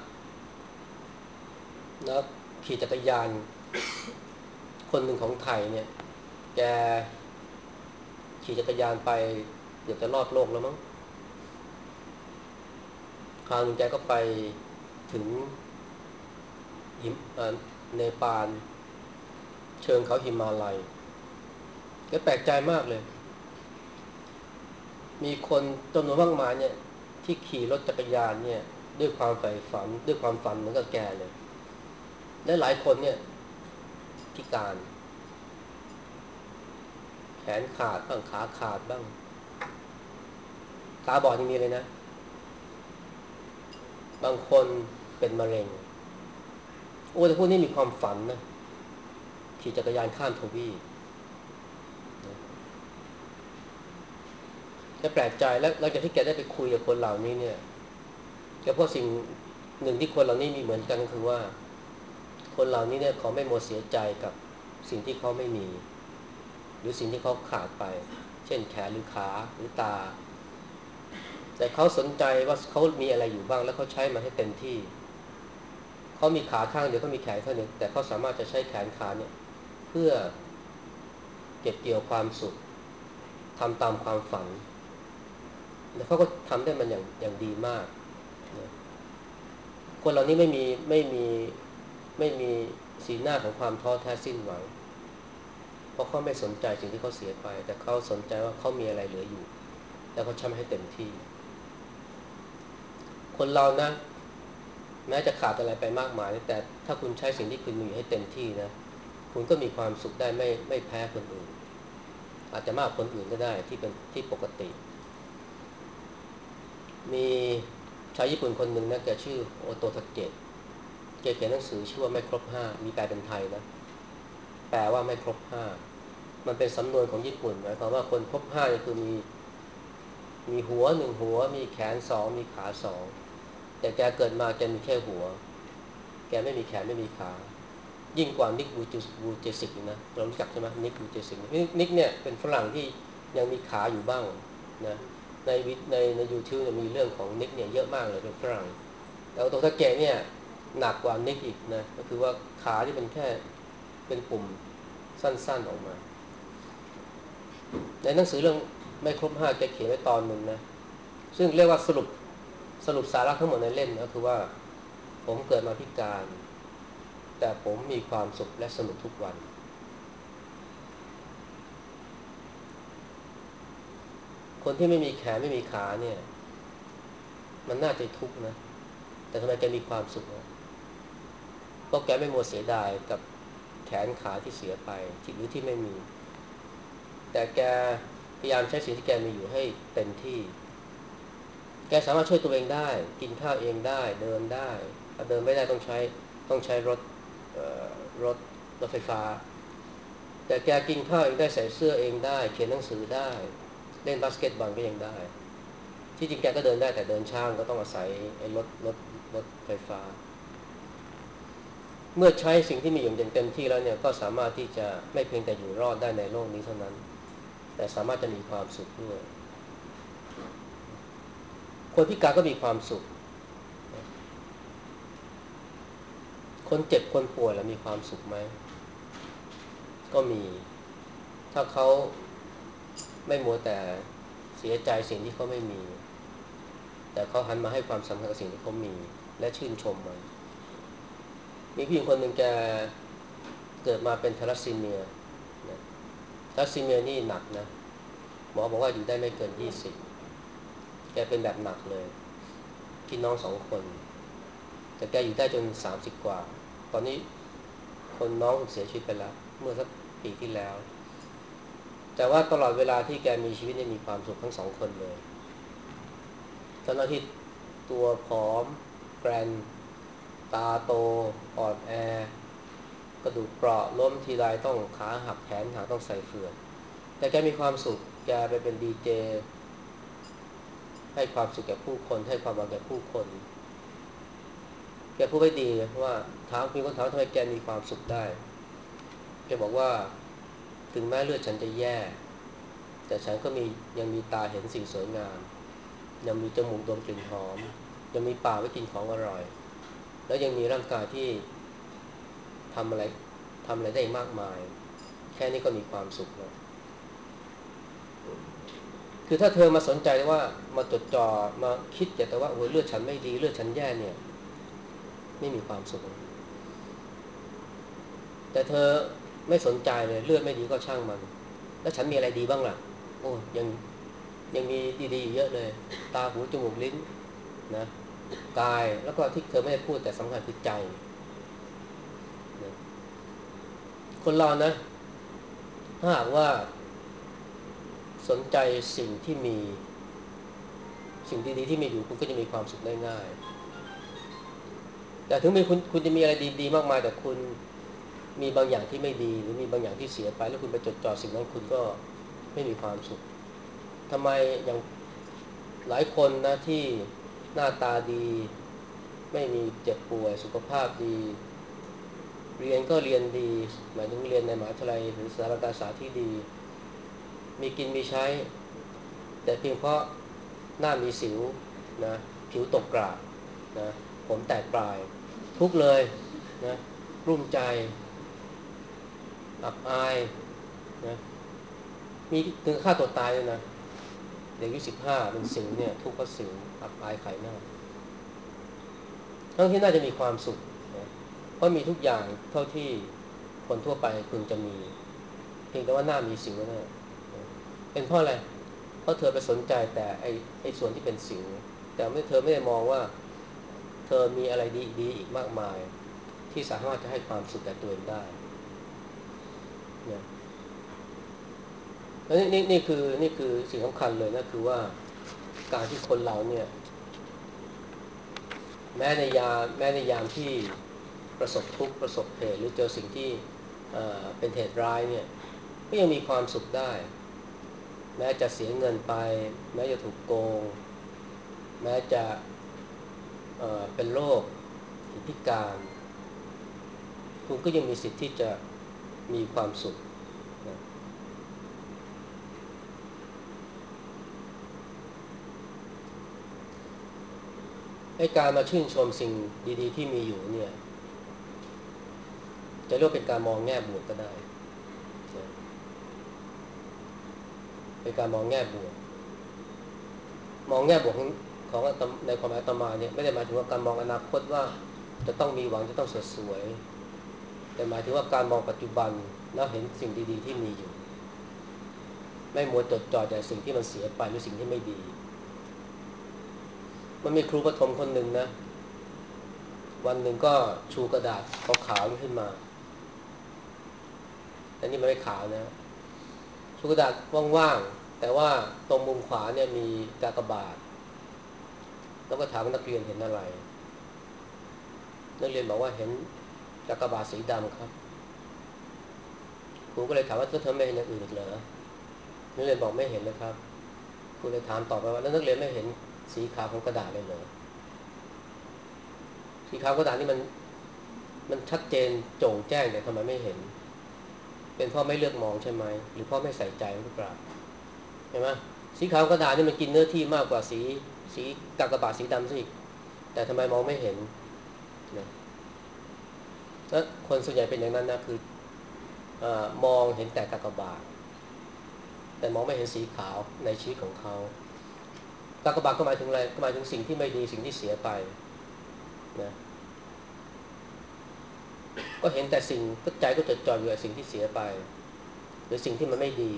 นักขี่จักรยานคนหนึ่งของไทยเนี่ยแกขี่จักรยานไปเกือบจะรอดโลกแล้วมั้งคราวนึงแกก็ไปถึงหิมเนปาลเชิงเขาหิมาลัยแกแปลกใจมากเลยมีคนจำนวนมากมายเนี่ยที่ขี่รถจักรยานเนี่ยด้วยความใฝ่ฝันด้วยความฝันเหมือนกับแกเลยและหลายคนเนี่ยพิการแขนขาดบ้างขาขาดบ้างตาบอดยังมีเลยนะบางคนเป็นมะเร็งโอ้แต่พวกนี้มีความฝันนะขี่จักรยานข้ามทวีปแกแปลกใจแล้วหลังจากที่แกได้ไปคุยกับคนเหล่านี้เนี่ยแกพบสิ่งหนึ่งที่คนเหล่านี้มีเหมือนกันก็คือว่าคนเหล่านี้เนี่ยเขาไม่โมเสียใจกับสิ่งที่เขาไม่มีหรือสิ่งที่เขาขาดไปเช่นแขนหรือขาหรือตาแต่เขาสนใจว่าเขามีอะไรอยู่บ้างแล้วเขาใช้มันให้เต็มที่เขามีขาข้างเดียวเขามีแขนข้างเดียวแต่เขาสามารถจะใช้แขนขาเนี่ยเพื่อเก็บเกี่ยวความสุขทำตามความฝันแล้วเขาก็ทำได้มันอย่างอย่างดีมากนะคนเหล่านี้ไม่มีไม่มีไม่มีสีหน้าของความท้อแท้สิ้นหวังเพราะเขาไม่สนใจสิ่งที่เขาเสียไปแต่เขาสนใจว่าเขามีอะไรเหลืออยู่แล้วเขาทำให้เต็มที่คนเรานะแม้จะขาดอะไรไปมากมายแต่ถ้าคุณใช้สิ่งที่คุณมีให้เต็มที่นะคุณก็มีความสุขได้ไม่ไม่แพ้คนอื่นอาจจะมากคนอื่นก็ได้ที่เป็นที่ปกติมีชาวญี่ปุ่นคนหนึ่งนะแกชื่อโอโตทาเกะแกเขียนหนังสือชื่อว่าไม่ครบห้ามีแปลเป็นไทยนะแปลว่าไม่ครบห้ามันเป็นสำนวนของญี่ปุ่นหมายความว่าคนครบห้าก็คือมีมีหัวหนึ่งหัวมีแขนสองมีขาสองแต่แกเกิดมาแกมีแค่หัวแกไม่มีแขนไม่มีขายิ่งกว่านิกบูจูบูเจสิกนะเรารู้จักใช่ไหมนิกบูเจสิกนิกเนี่ยเป็นฝรั่งที่ยังมีขาอยู่บ้างนะในวิในในยูทูบเนี่ยมีเรื่องของนิกเนี่ยเยอะมากเลยเป็นฝรั่งแต่ตัวตะเกะเนี่ยหนักกว่านิกอีกนะก็คือว่าขาที่เป็นแค่เป็นปุ่มสั้นๆออกมาในหนังสือเรื่องไม่ครบห้าแกเขียนไว้ตอนหนึ่งนะซึ่งเรียกว่าสรุปสรุปสาระทั้งหมดในเล่มก็คือว่าผมเกิดมาพิการแต่ผมมีความสุขและสนุกทุกวันคนที่ไม่มีแขนไม่มีขาเนี่ยมันน่าจะทุกข์นะแต่ทำไมแกมีความสุขนะเพราะแกไม่มัวเสียดายกับแขนขาที่เสียไปหรือที่ไม่มีแต่แกพยายามใช้สิ่งที่แกมีอยู่ให้เต็มที่แกสามารถช่วยตัวเองได้กินข้าวเองได้เดินได้ถ้าเดินไม่ได้ต้องใช้ต้องใช้รถเอ่อรถรถไฟฟ้าแต่แกกินข้าวเองได้ใส่เสื้อเองได้เขียนหนังสือได้เล่นบาสเกตบอลก็ยังได้ที่จริงแกก็เดินได้แต่เดินช้าก็ต้องอาศัยไอ้รถรถรถไฟฟ้าเมื่อใช้สิ่งที่มีอย่างเต็มที่แล้วเนี่ยก็สามารถที่จะไม่เพียงแต่อยู่รอดได้ในโลกนี้เท่านั้นแต่สามารถจะมีความสุขด้วยคนพิการก็มีความสุขคนเจ็บคนป่วยแล้วมีความสุขไหมก็มีถ้าเขาไม่มัวแต่เสียใจสิ่งที่เขาไม่มีแต่เขาหันมาให้ความสำคัญกับสิ่งที่เขามีและชื่นชมมันมีผู้หญิงคนหนึ่งแกเกิดมาเป็นทาลัสซีเมียทาลัสซีเมียนี่หนักนะหมอบอกว่าอยู่ได้ไม่เกินยี่สิบแกเป็นแบบหนักเลยพี่น้องสองคนแต่แกอยู่ได้จนสามสิบกว่าตอนนี้คนน้องเสียชีวิตไปแล้วเมื่อสักปีที่แล้วแต่ว่าตลอดเวลาที่แกมีชีวิตเนี่ยมีความสุขทั้งสองคนเลยตอนที่ตัวผอมแกรนตาโตอ่อนแอกระดูกเปราะล้มทีไรต้องขาหักแขนหักต้องใส่เฝือกแต่แกมีความสุขแกไปเป็นดีเจให้ความสุขแก่ผู้คนให้ความหวังแก่ผู้คนแกพูดไว้ดีว่าถามมีคนถามทำไมแกมีความสุขได้แกบอกว่าถึงแม้เลือดฉันจะแย่แต่ฉันก็มียังมีตาเห็นสิ่งสวยงามยังมีจมูกดมกลิ่นหอมยังมีปากไว้กินของอร่อยแล้วยังมีร่างกายที่ทำอะไรทำอะไรได้มากมายแค่นี้ก็มีความสุขแล้วคือถ้าเธอมาสนใจว่ามาจดจ่อมาคิดแต่ว่าโอ้ยเลือดฉันไม่ดีเลือดฉันแย่เนี่ยไม่มีความสุขแต่เธอไม่สนใจเลยเลือดไม่ดีก็ช่างมันแล้วฉันมีอะไรดีบ้างล่ะโอ้ยังยังมีดีๆอยู่เยอะเลยตาหูจมูกลิ้นนะกายแล้วก็ที่เธอไม่ได้พูดแต่สำคัญคือใจนะคนเรานะถ้าหากว่าสนใจสิ่งที่มีสิ่งดีๆที่มีอยู่คุณก็จะมีความสุขได้ง่ายแต่ถึงมีคุณคุณจะมีอะไรดีๆมากมายแต่คุณมีบางอย่างที่ไม่ดีหรือมีบางอย่างที่เสียไปแล้วคุณไปจดจ่อสิ่งนั้นคุณก็ไม่มีความสุขทำไมอย่างหลายคนนะที่หน้าตาดีไม่มีเจ็บป่วยสุขภาพดีเรียนก็เรียนดีหมายถึงเรียนในมหาวิทยาลัยหรือสถาบันการศึกษาที่ดีมีกินมีใช้แต่เพียงเพราะหน้ามีสิวนะผิวตกกระนะผมแตกปลายทุกเลยนะรุ่มใจอับอายนะมีถึงฆ่าตัวตายเลยนะเด็กอายุสิบห้าเป็นสิวเนี่ยทุกข์เพราะสิวอับอายขายหน้าทั้งที่น่าจะมีความสุขนะเพราะมีทุกอย่างเท่าที่คนทั่วไปพึงจะมีเพียงแต่ว่าหน้ามีสิวนะเป็นเพราะอะไรเพราะเธอไปสนใจแต่ไอ้ไอ้ส่วนที่เป็นสิวแต่ไม่เธอไม่ได้มองว่าเธอมีอะไรดีๆอีกมากมายที่สามารถจะให้ความสุขแก่ตัวเองได้นะแล้วนี่นี่นี่คือนี่คือสิ่งสำคัญเลยนะคือว่าการที่คนเราเนี่ยแม้ในยามแม้ในยามที่ประสบทุกข์ประสบเหตุหรือเจอสิ่งที่เอ่อเป็นเหตุร้ายเนี่ยก็ยังมีความสุขได้แม้จะเสียเงินไปแม้จะถูกโกงแม้จะเอ่อเป็นโรคพิการคุณก็ยังมีสิทธิ์ที่จะมีความสุขนะให้การมาชื่นชมสิ่งดีๆที่มีอยู่เนี่ยจะเรียกเป็นการมองแง่บวกก็ได้นะเป็นการมองแง่บวกมองแง่บวกของอาตมในความหมายอาตมาเนี่ยไม่ได้หมายถึงว่าการมองอนาคตว่าจะต้องมีหวังจะต้องสดสวยแต่หมายถึงว่าการมองปัจจุบันแล้วเห็นสิ่งดีๆที่มีอยู่ไม่มัวจดจ่อแต่สิ่งที่มันเสียไปหรือสิ่งที่ไม่ดีมันมีครูประถมคนหนึ่งนะวันหนึ่งก็ชูกระดาษขาวๆขึ้นมาแต่นี่มันไม่ขาวนะชูกระดาษว่างๆแต่ว่าตรงมุมขวาเนี่ยมีกากบาทแล้วก็ถามนักเรียนเห็นอะไรนักเรียนบอกว่าเห็นกากบาทสีดำครับครูก็เลยถามว่าเธอไม่เห็นอย่างอื่นอีกเหรอนักเรียนบอกไม่เห็นนะครับครูเลยถามต่อไปว่าแล้วนักเรียนไม่เห็นสีขาวของกระดาษเลยเหรอสีขาวกระดาษนี่มันมันชัดเจนโจ่งแจ้งแต่ทำไมไม่เห็นเป็นเพราะไม่เลือกมองใช่ไหมหรือเพราะไม่ใส่ใจหรือเปล่าเห็นไหมสีขาวกระดาษนี่มันกินเนื้อที่มากกว่าสีสีกากบาทสีดำซะอีกแต่ทำไมมองไม่เห็นนะแล้วคนส่วนใหญ่เป็นอย่างนั้นนะคือเอ่อมองเห็นแต่กากบาทแต่มองไม่เห็นสีขาวในชีวิตของเขากากบาทก็หมายถึงอะไรก็หมายถึงสิ่งที่ไม่ดีสิ่งที่เสียไปนะก็เห็นแต่สิ่งก็ใจก็จดจ่ออยู่กับสิ่งที่เสียไปหรือสิ่งที่มันไม่ดี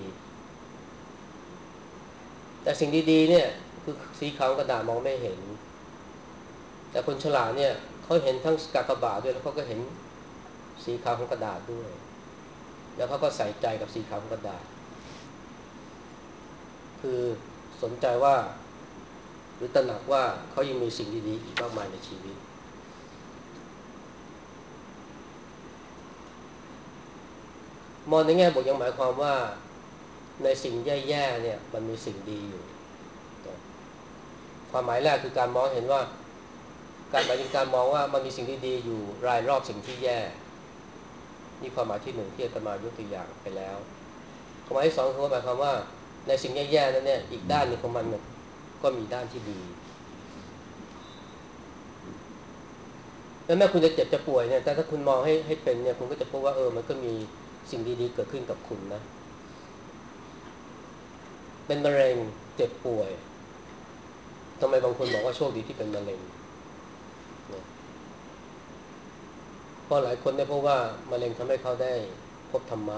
แต่สิ่งดีๆเนี่ยคือสีขาวกระดาษมองไม่เห็นแต่คนฉลาดเนี่ยเขาเห็นทั้งกากบาทด้วยแล้วเขาก็เห็นสีขาวของกระดาษด้วยแล้วเขาก็ใส่ใจกับสีขาวของกระดาษคือสนใจว่าหรือตระหนักว่าเขายังมีสิ่งดีๆอีกมากมายในชีวิตมองในแง่บวกยังหมายความว่าในสิ่งแย่ๆเนี่ยมันมีสิ่งดีอยู่ความหมายแรกคือการมองเห็นว่าการหมายถึงการมองว่ามันมีสิ่งที่ดีอยู่รายรอบสิ่งที่แย่นี่ความหมายที่หนึ่งที่อาตมายกตัวอย่างไปแล้วความหมายที่สองคือหมายความว่าในสิ่งแย่ๆนั้นเนี่ยอีกด้านหนึ่งของมันก็มีด้านที่ดีแล้วแม้คุณจะเจ็บจะป่วยเนี่ยแต่ถ้าคุณมองให้ให้เป็นเนี่ยคุณก็จะพบว่าเออมันก็มีสิ่งดีๆเกิดขึ้นกับคุณนะเป็นมะเร็งเจ็บป่วยทำไมบางคนบอกว่าโชคดีที่เป็นมะเร็งเนี่ยเพราะหลายคนเนี่ยเพราะว่ามะเร็งทำให้เขาได้พบธรรมะ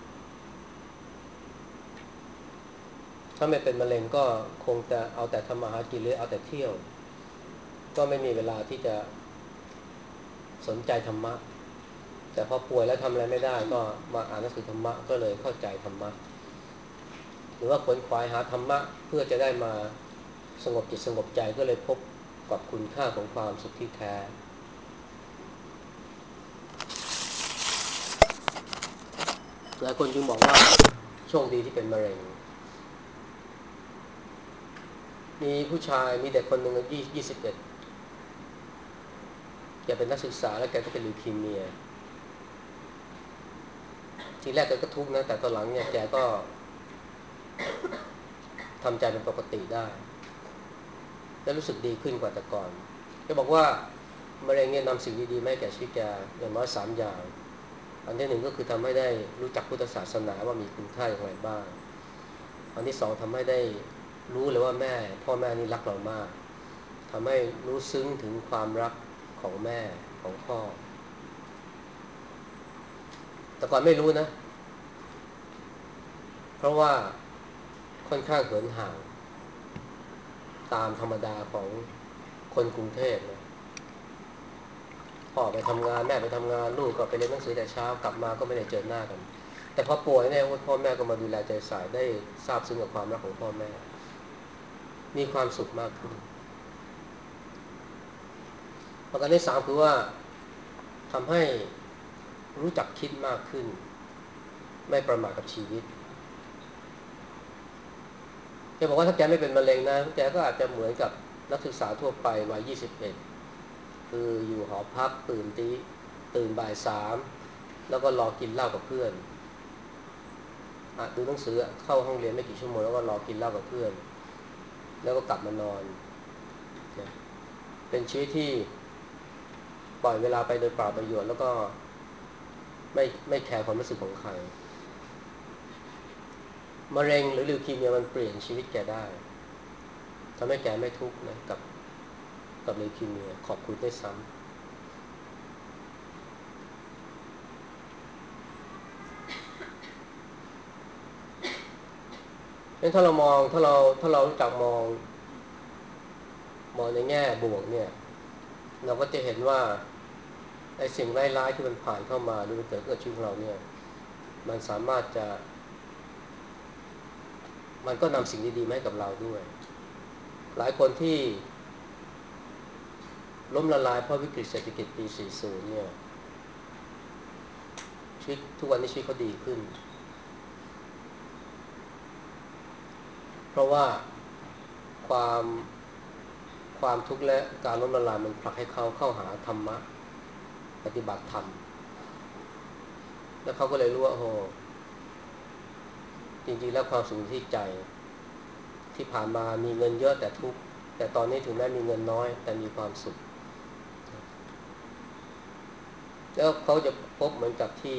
ถ้าไม่เป็นมะเร็งก็คงจะเอาแต่ทำมาหากินหรือเอาแต่เที่ยวก็ไม่มีเวลาที่จะสนใจธรรมะแต่พอป่วยแล้วทำอะไรไม่ได้ก็มาอ่านหนังสือธรรมะก็เลยเข้าใจธรรมะหรือว่าขวนขวายหาธรรมะเพื่อจะได้มาสงบจิตสงบใจก็เลยพบกับคุณค่าของความสุขที่แท้หลายคนจึงบอกว่าโชคดีที่เป็นมะเร็งมีผู้ชายมีเด็กคนหนึ่งอายุยี่สิบเอ็ดแกเป็นนักศึกษาแล้วแกก็เป็นลิวคีเมียทีแรกแกก็ทุกข์นะแต่ตอนหลังเนี่ยแกก็ทำใจเป็นปกติได้และรู้สึกดีขึ้นกว่าแต่ก่อนแกบอกว่ามะเร็งเนี่ยนำสิ่งดีๆมาให้แก่ชีวิตแกอย่างน้อยสามอย่างอันที่หนึ่งก็คือทำให้ได้รู้จักพุทธศาสนาว่ามีคุณค่าอย่างไรบ้างอันที่สองทำให้ได้รู้เลยว่าแม่พ่อแม่นี่รักเรามากทำให้รู้ซึ้งถึงความรักของแม่ของพ่อแต่ก่อนไม่รู้นะเพราะว่าค่อนข้างเหินห่างตามธรรมดาของคนกรุงเทพนะพ่อไปทำงานแม่ไปทำงานลูกก็ไปเรียนหนังสือแต่เช้ากลับมาก็ไม่ได้เจอหน้ากันแต่พอป่วยเนี่ยพ่อแม่ก็มาดูแลใจใส่ได้ทราบซึ้งกับความรักของพ่อแม่มีความสุขมากขึ้นประการที่สามคือว่าทำให้รู้จักคิดมากขึ้นไม่ประมาทกับชีวิตแกบอกว่าถ้าแกไม่เป็นมะเร็งนะแกก็อาจจะเหมือนกับนักศึกษาทั่วไปวัยยี่สิบเอ็ดคืออยู่หอพักตื่นตีตื่นบ่ายสามแล้วก็รอกินเหล้ากับเพื่อนอ่ะดูหนังสือเข้าห้องเรียนไม่กี่ชั่วโมงแล้วก็รอกินเหล้ากับเพื่อนแล้วก็กลับมานอนนะเป็นชีวิตที่ปล่อยเวลาไปโดยเปล่าประโยชน์แล้วก็ไม่ไม่แคร์ความรู้สึกของใครมะเร็งหรือลิวคีเมียมันเปลี่ยนชีวิตแกได้ทำให้แกไม่ทุกข์นะกับกับเลคิเมียขอบคุณได้ซ้ำงั้นถ้าเรามองถ้าเราถ้าเรารู้จักมองมองในแง่บวกเนี่ยเราก็จะเห็นว่าไอ้สิ่งร้ายๆที่มันผ่านเข้ามาหรือมันเกิดขึ้นกับชีวิตของเราเนี่ยมันสามารถจะมันก็นำสิ่งดีๆมาให้กับเราด้วยหลายคนที่ล้มละลายเพราะวิกฤตเศรษฐกิจปี สี่สิบ เนี่ยชีวิตทุกวันนี้ชีวิตเขาดีขึ้นเพราะว่าความความทุกข์และการล้มละลายมันผลักให้เขาเข้าหาธรรมะปฏิบัติธรรมแล้วเขาก็เลยรู้ว่าโอ้โหจริงๆแล้วความสุขที่ใจที่ผ่านมามีเงินเยอะแต่ทุกข์แต่ตอนนี้ถึงแม้มีเงินน้อยแต่มีความสุขแล้วเขาจะพบเหมือนกับที่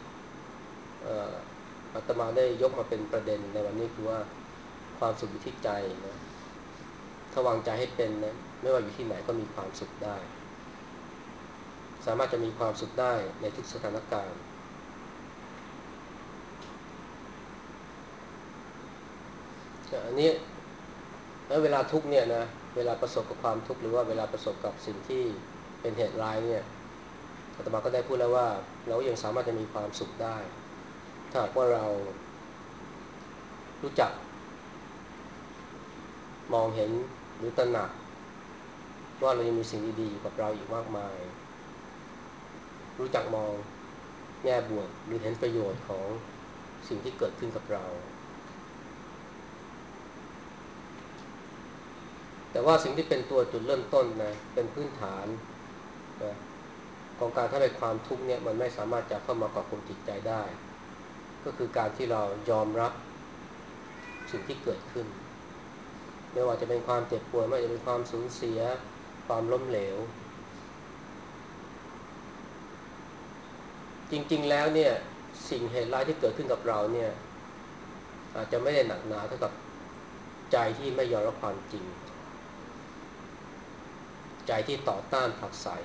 อาตมาได้ยกมาเป็นประเด็นในวันนี้คือว่าความสุขอยู่ที่ใจนะถ้าวางใจให้เป็นนะไม่ว่าอยู่ที่ไหนก็มีความสุขได้สามารถจะมีความสุขได้ในทุกสถานการณ์อันนี้แล้วเวลาทุกข์เนี่ยนะเวลาประสบกับความทุกข์หรือว่าเวลาประสบกับสิ่งที่เป็นเหตุร้ายเนี่ยอาตมาก็ได้พูดแล้วว่าเรายังสามารถจะมีความสุขได้ถ้าหากว่าเรารู้จักมองเห็นหรือตระหนักว่าเรายังมีสิ่งดีๆอยู่กับเราอีกมากมายรู้จักมองแง่บวกหรือเห็นประโยชน์ของสิ่งที่เกิดขึ้นกับเราแต่ว่าสิ่งที่เป็นตัวจุดเริ่มต้นนะเป็นพื้นฐานนะของการทำให้ความทุกข์เนี่ยมันไม่สามารถจะเข้ามาก่อกวนจิตใจได้ก็คือการที่เรายอมรับสิ่งที่เกิดขึ้นไม่ว่าจะเป็นความเจ็บป่วยไม่ว่าจะเป็นความสูญเสียความล้มเหลวจริงๆแล้วเนี่ยสิ่งเหตุร้ายที่เกิดขึ้นกับเราเนี่ยอาจจะไม่ได้หนักหนาเท่ากับใจที่ไม่ยอมรับความจริงใจที่ต่อต้านผลักไส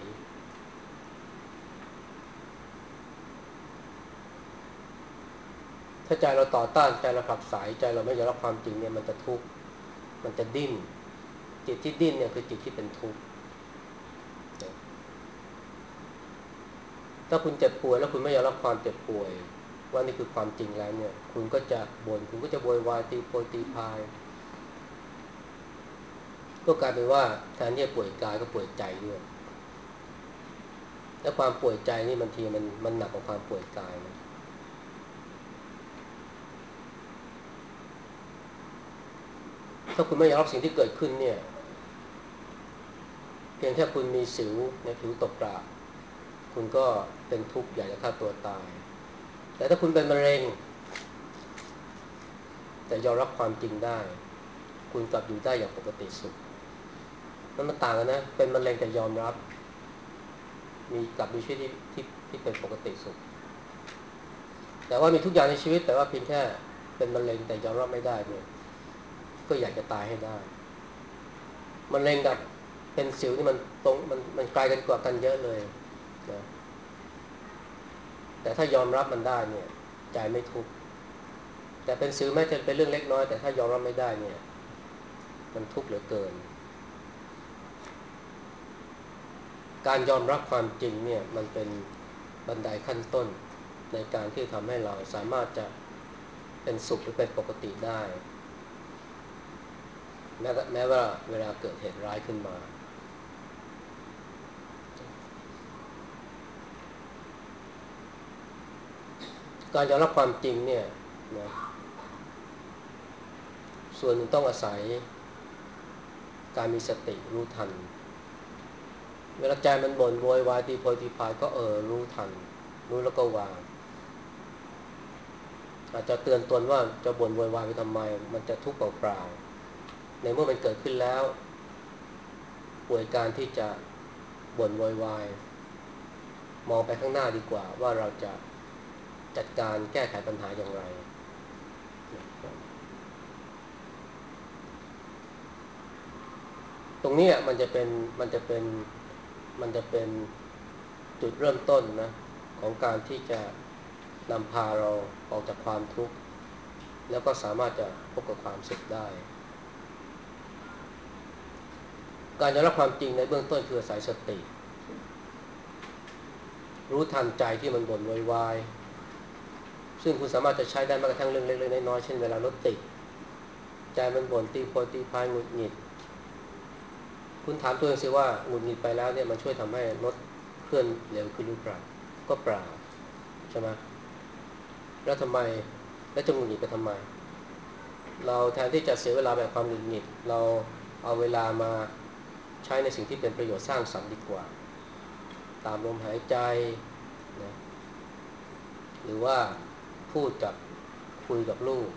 ถ้าใจเราต่อต้านใจเราผลักไสใจเราไม่ยอมรับความจริงเนี่ยมันจะทุกข์มันจะดิ้นจิตที่ดิ้นเนี่ยคือจิตที่เป็นทุกข์ถ้าคุณเจ็บป่วยแล้วคุณไม่ยอมรับความเจ็บป่วยว่านี่คือความจริงแล้วเนี่ยคุณก็จะบ่นคุณก็จะโวยวายตีโพยตีพายก็กลายเป็นว่าแทนที่จะป่วยกายก็ป่วยใจด้วยและความป่วยใจนี่บางทีมันมันหนักกว่าความป่วยกายนะถ้าคุณไม่ยอมรับสิ่งที่เกิดขึ้นเนี่ยเพียงแค่คุณมีสิวในผิวตกกระคุณก็เป็นทุกข์อยากจะฆ่าตัวตายแต่ถ้าคุณเป็นมะเร็งแต่ยอมรับความจริงได้คุณกลับอยู่ได้อย่างปกติสุขนั่นมันต่างกันนะเป็นมะเร็งแต่ยอมรับมีกลับมีชีวิตที่ที่ที่เป็นปกติสุขแต่ว่ามีทุกอย่างในชีวิตแต่ว่าเพียงแค่เป็นมะเร็งแต่ยอมรับไม่ได้เนี่ยก็อยากจะตายให้ได้มะเร็งกับเป็นสิวนี่มันตรงมันมันไกลกันกว่ากันเยอะเลยนะแต่ถ้ายอมรับมันได้เนี่ยใจไม่ทุกข์แต่เป็นสิวแม้จะเป็นเรื่องเล็กน้อยแต่ถ้ายอมรับไม่ได้เนี่ยมันทุกข์เหลือเกินการยอมรับความจริงเนี่ยมันเป็นบันไดขั้นต้นในการที่ทำให้เราสามารถจะเป็นสุขหรือเป็นปกติได้แม้แม้ว่าเวลาเกิดเหตุร้ายขึ้นมาการยอมรับความจริงเนี่ยนะส่วนหนึ่งต้องอาศัยการมีสติรู้ทันเวลาใจมันบ่นโวยวายตีโพยตีพายก็เออรู้ทันรู้แล้วก็วางอาจจะเตือนตนว่าจะบ่นโวยวายไปทำไมมันจะทุกข์เปล่าๆในเมื่อมันเกิดขึ้นแล้วป่วยการที่จะบ่นโวยวายมองไปข้างหน้าดีกว่าว่าเราจะจัดการแก้ไขปัญหาอย่างไรตรงนี้มันจะเป็นมันจะเป็นมันจะเป็นจุดเริ่มต้นนะของการที่จะนำพาเราออกจากความทุกข์แล้วก็สามารถจะพบกับความสุขได้การยอมรับความจริงในเบื้องต้นคืออาศัยสติรู้ทันใจที่มันบ่นวอยวายซึ่งคุณสามารถจะใช้ได้แม้กระทั่งเรื่องเล็กๆน้อยๆเช่นเวลารถติดใจมันบ่นตีโพยตีพายหงุดหงิดคุณถามตัวเองสิว่าหงุดหงิดไปแล้วเนี่ยมันช่วยทำให้รถเคลื่อนเร็วขึ้นหรือเปล่าก็เปล่าใช่ไหมแล้วทำไมแล้วจะหงุดหงิดไปทำไมเราแทนที่จะเสียเวลาแบบความหงุดหงิดเราเอาเวลามาใช้ในสิ่งที่เป็นประโยชน์สร้างสรรค์ดีกว่าตามลมหายใจนะหรือว่าพูดกับคุยกับลูก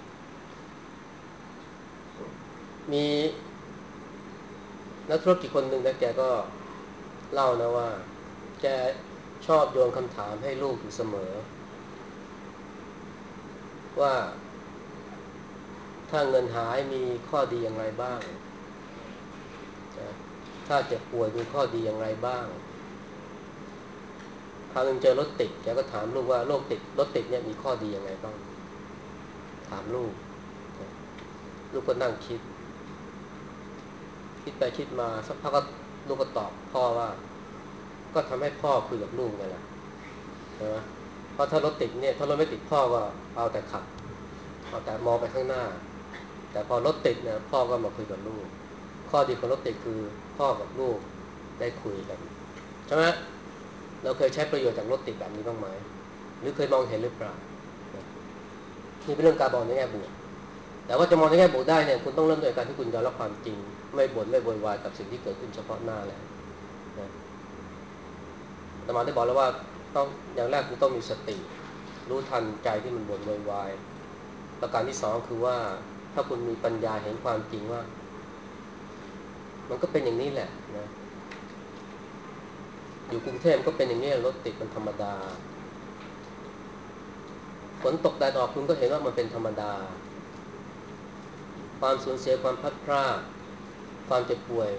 มีนักธุรกิจคนหนึ่งนะแกก็เล่านะว่าแกชอบโยนคำถามให้ลูกอยู่เสมอว่าถ้าเงินหายมีข้อดีอย่างไรบ้างถ้าเจ็บป่วยมีข้อดีอย่างไรบ้างคราวนึงเจอรถติดแกก็ถามลูกว่าโรคติดรถติดเนี่ยมีข้อดีอย่างไรบ้างถามลูกลูกก็นั่งคิดคิดไปคิดมาสักพักก็ลูกก็ตอบพ่อว่าก็ทำให้พ่อคุยกับลูกไงล่ะใช่ไหมเพราะถ้ารถติดเนี่ยถ้ารถไม่ติดพ่อก็เอาแต่ขับเอาแต่มองไปข้างหน้าแต่พอรถติดเนี่ยพ่อก็มาคุยกับลูกข้อดีของรถติดคือพ่อกับลูกได้คุยกันใช่ไหมเราเคยใช้ประโยชน์จากรถติดแบบนี้บ้างไหมหรือเคยมองเห็นหรือเปล่านี่เป็นเรื่องการมองในแง่บวกแต่ว่าจะมองในแง่บวกได้เนี่ยคุณต้องเริ่มด้วยการที่คุณยอมรับความจริงไม่บ่นไม่โวยวายกับสิ่งที่เกิดขึ้นเฉพาะหน้าแล้วนะอาตมาได้บอกแล้วว่าต้องอย่างแรกคือต้องมีสติรู้ทันใจที่มันบ่นโวยวายประการที่สองคือว่าถ้าคุณมีปัญญาเห็นความจริงว่ามันก็เป็นอย่างนี้แหละนะอยู่กรุงเทพก็เป็นอย่างนี้รถติดมันธรรมดาฝนตกแดดออกคุณก็เห็นว่ามันเป็นธรรมดาความสูญเสียความพลัดพรากความเจ็บป่วย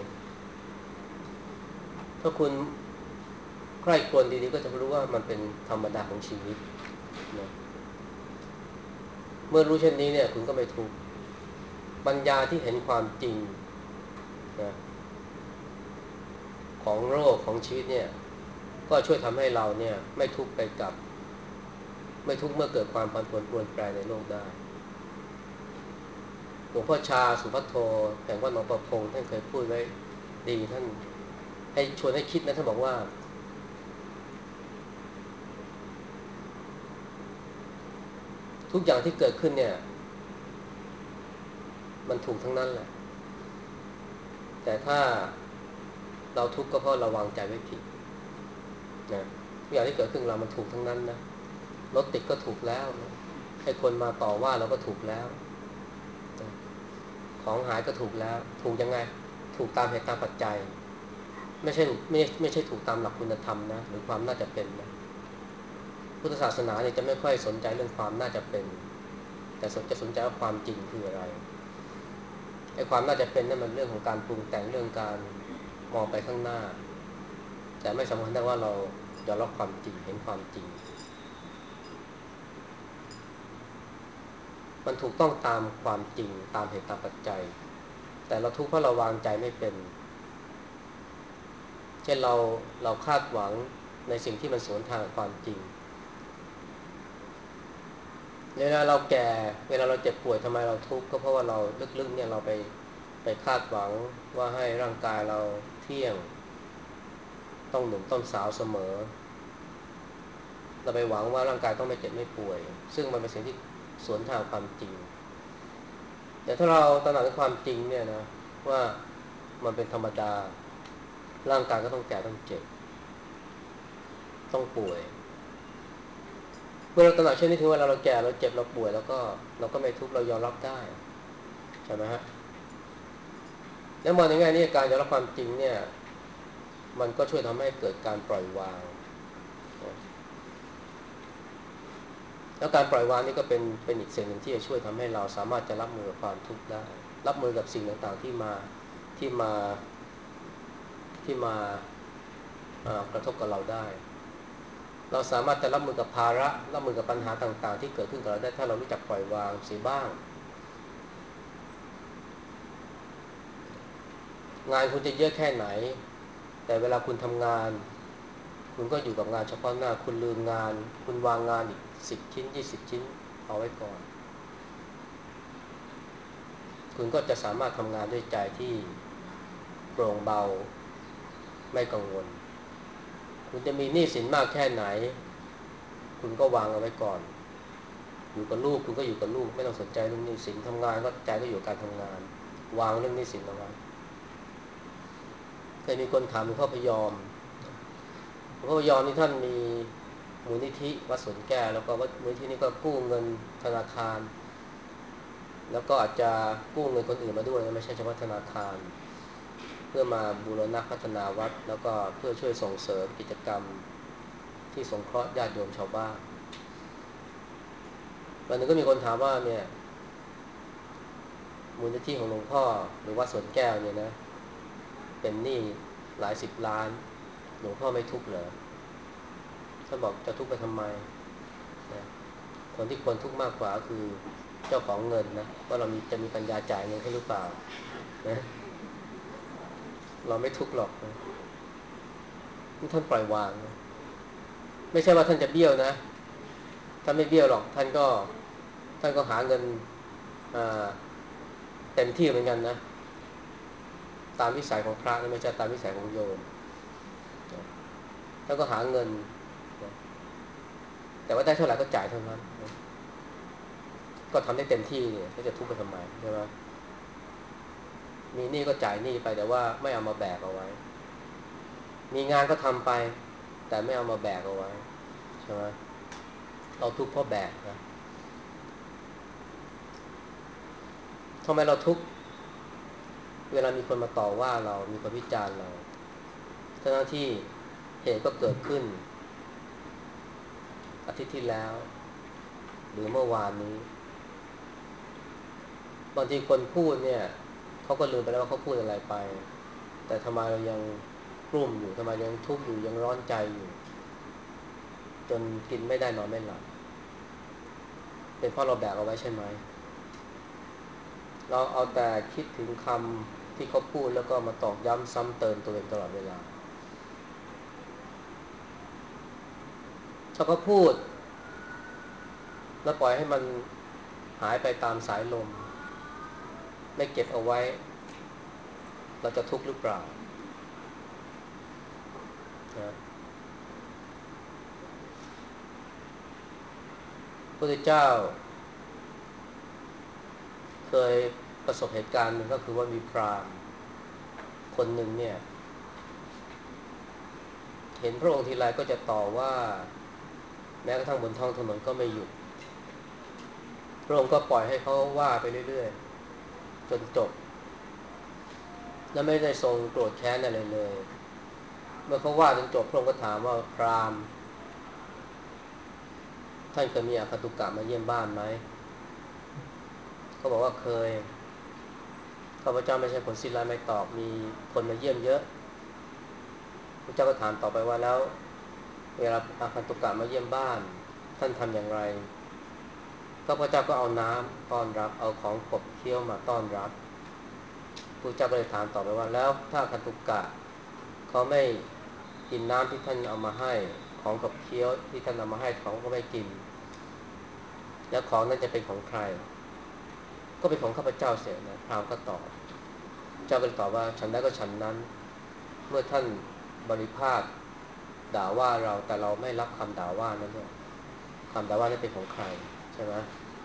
ถ้าคุณใคร่ครวญดีๆก็จะรู้ว่ามันเป็นธรรมดาของชีวิตนะเมื่อรู้เช่นนี้เนี่ยคุณก็ไม่ทุกข์ปัญญาที่เห็นความจริงนะของโลกของชีวิตเนี่ยก็ช่วยทำให้เราเนี่ยไม่ทุกข์ไปกับไม่ทุกข์เมื่อเกิดความผันผวนเปลี่ยนแปลงในโลกได้หลวงพ่อชาสุภัทโทแห่งวัดหนองประพงท่านเคยพูดไว้ดีท่านให้ชวนให้คิดนะท่านบอกว่าทุกอย่างที่เกิดขึ้นเนี่ยมันถูกทั้งนั้นแหละแต่ถ้าเราทุกข์ก็เพราะเราวางใจไว้ผิดนะทุกอย่างที่เกิดขึ้นเรามันถูกทั้งนั้นนะรถติดก็ถูกแล้วให้คนมาต่อว่าเราก็ถูกแล้วนะของหายก็ถูกแล้วถูกยังไงถูกตามเหตุตามปัจจัยไม่ใช่ไม่ไม่ใช่ถูกตามหลักคุณธรรมนะหรือความน่าจะเป็นนะพุทธศาสนาเนี่ยจะไม่ค่อยสนใจเรื่องความน่าจะเป็นแต่สนจะสนใจว่าความจริงคืออะไรไอ้ความน่าจะเป็นนั่นมันเรื่องของการปรุงแต่งเรื่องการมองไปข้างหน้าแต่ไม่สำคัญได้ว่าเรายอมรับความจริงเห็นความจริงมันถูกต้องตามความจริงตามเหตุตามปัจจัยแต่เราทุกข์เพราะเราวางใจไม่เป็นเช่นเราเราคาดหวังในสิ่งที่มันสวนทางกับความจริงเวลาเราแก่เวลาเราเจ็บป่วยทำไมเราทุกข์ก็เพราะว่าเราลึกๆเนี่ยเราไปไปคาดหวังว่าให้ร่างกายเราเที่ยงต้องหนุ่มต้องสาวเสมอเราไปหวังว่าร่างกายต้องไม่เจ็บไม่ป่วยซึ่งมันเป็นสิ่งที่สวนทางความจริงแต่ถ้าเราตระหนักถึงความจริงเนี่ยนะว่ามันเป็นธรรมดาร่างกายก็ต้องแก่ต้องเจ็บต้องป่วยเมื่อเราตระหนักเช่นนี้ถึงเวลาเราแก่เราเจ็บเราป่วยแล้วก็เราก็ไม่ทุกข์เรายอมรับได้ใช่ไหมฮะแล้วมองในแง่นี้การยอมรับความจริงเนี่ยมันก็ช่วยทำให้เกิดการปล่อยวางแล้วการปล่อยวางนี่ก็เป็นเป็นอีกสิ่งหนึ่งที่จะช่วยทำให้เราสามารถจะรับมือกับความทุกข์ได้รับมือกับสิ่งต่างๆที่มาที่มาที่มากระทบกับเราได้เราสามารถจะรับมือกับภาระรับมือกับปัญหาต่างๆที่เกิดขึ้นกับเราได้ถ้าเรารู้จักปล่อยวางเสียบ้างงานคุณจะเยอะแค่ไหนแต่เวลาคุณทำงานคุณก็อยู่กับงานเฉพาะหน้าคุณลืมงานคุณวางงานอีกสิบชิ้นยี่สิบชิ้นเอาไว้ก่อนคุณก็จะสามารถทำงานด้วยใจที่โปร่งเบาไม่กังวลคุณจะมีหนี้สินมากแค่ไหนคุณก็วางเอาไว้ก่อนอยู่กับลูกคุณก็อยู่กับลูกไม่ต้องสนใจเรื่องหนี้สินทำงานก็ใจก็อยู่กับการทำงานวางเรื่องหนี้สินเอาไว้เคยมีคนถามหลวงพ่อพยอมหลวงพ่อพยอมนี่ท่านมีมูลนิธิวัดสวนแก้วแล้วก็วัดมูลนิธินี้ก็กู้เงินธนาคารแล้วก็อาจจะกู้เงินคนอื่นมาด้วยไม่ใช่เฉพาะธนาคารเพื่อมาบูรณะพัฒนาวัดแล้วก็เพื่อช่วยส่งเสริมกิจกรรมที่สงเคราะห์ญาติโยมชาวบ้านวันนึงก็มีคนถามว่าเนี่ยมูลนิธิของหลวงพ่อหรือวัดสวนแก้วเนี่ยนะเป็นหนี้หลายสิบล้านหลวงพ่อไม่ทุกข์เหรอท่านบอกจะทุกข์ไปทำไมนะคนที่ควรทุกข์มากกว่าคือเจ้าของเงินนะว่าเรามีจะมีปัญญาจ่ายเงินให้หรือเปล่านะเราไม่ทุกข์หรอกนะนี่ท่านปล่อยวางนะไม่ใช่ว่าท่านจะเบี้ยวนะท่านไม่เบี้ยวหรอกท่านก็ท่านก็หาเงินเต็มที่เหมือนกันนะตามวิสัยของพระไม่ใช่ตามวิสัยของโยมท่านก็หาเงินแต่ว่าได้เท่าไหร่ก็จ่ายเท่านั้นก็ทำได้เต็มที่เนี่ยเขาจะทุกข์ไปทำไมใช่ไหมมีหนี้ก็จ่ายหนี้ไปแต่ว่าไม่เอามาแบกเอาไว้มีงานก็ทำไปแต่ไม่เอามาแบกเอาไว้ใช่ไหมเราทุกข์เพราะแบกนะทำไมเราทุกข์เวลามีคนมาต่อว่าเรามีคนวิจารณ์เราทั้งที่เหตุก็เกิดขึ้นอาทิตย์ที่แล้วหรือเมื่อวานนี้บางทีคนพูดเนี่ยเขาก็ลืมไปแล้วว่าเขาพูดอะไรไปแต่ทำไมเรายังกลุ้มอยู่ทำไมยังทุกข์อยู่ยังร้อนใจอยู่จนกินไม่ได้นอนไม่หลับเป็นเพราะเราแบกเอาไว้ใช่ไหมเราเอาแต่คิดถึงคำที่เขาพูดแล้วก็มาตอกย้ำซ้ำเติมตัวเองตลอดเวลาถ้าเขาพูดแล้วปล่อยให้มันหายไปตามสายลมไม่เก็บเอาไว้เราจะทุกข์หรือเปล่านะพระพุทธเจ้าเคยประสบเหตุการณ์หนึ่งก็คือว่ามีพราหมณ์คนหนึ่งเนี่ยเห็นพระองค์ทีไรก็จะต่อว่าแม้กระทั่งบนท้องถนนก็ไม่หยุดพระองค์ก็ปล่อยให้เขาว่าไปเรื่อยๆจนจบและไม่ได้ทรงโกรธแค้นอะไรเลยเมื่อเขาว่าจนจบพระองค์ก็ถามว่าพราหมณ์ท่านเคยมีอคันตุกะมาเยี่ยมบ้านไหมเขาบอกว่าเคยข้าพเจ้าไม่ใช่คนสิ้นลายไม่ตอบมีคนมาเยี่ยมเยอะพระเจ้าก็ถามต่อไปว่าแล้วเวลาอคันตุกะมาเยี่ยมบ้านท่านทำอย่างไรข้าพเจ้าก็เอาน้ำต้อนรับเอาของขบเคี้ยวมาต้อนรับพระเจ้าก็เลยถามต่อไปว่าแล้วถ้าอคันตุกะเขาไม่กินน้ำที่ท่านเอามาให้ของขบเคี้ยวที่ท่านเอามาให้เขาก็ไม่กินแล้วของนั้นจะเป็นของใครก็เป็นของข้าพเจ้าเสียนะพราหมณ์ก็ตอบเจ้าก็ตอบว่าฉันได้ก็ฉันนั้นเมื่อท่านบริพาทด่าว่าเราแต่เราไม่รับคำด่าว่านั้นเนี่ยคำด่าว่านั้นเป็นของใครใช่ไหม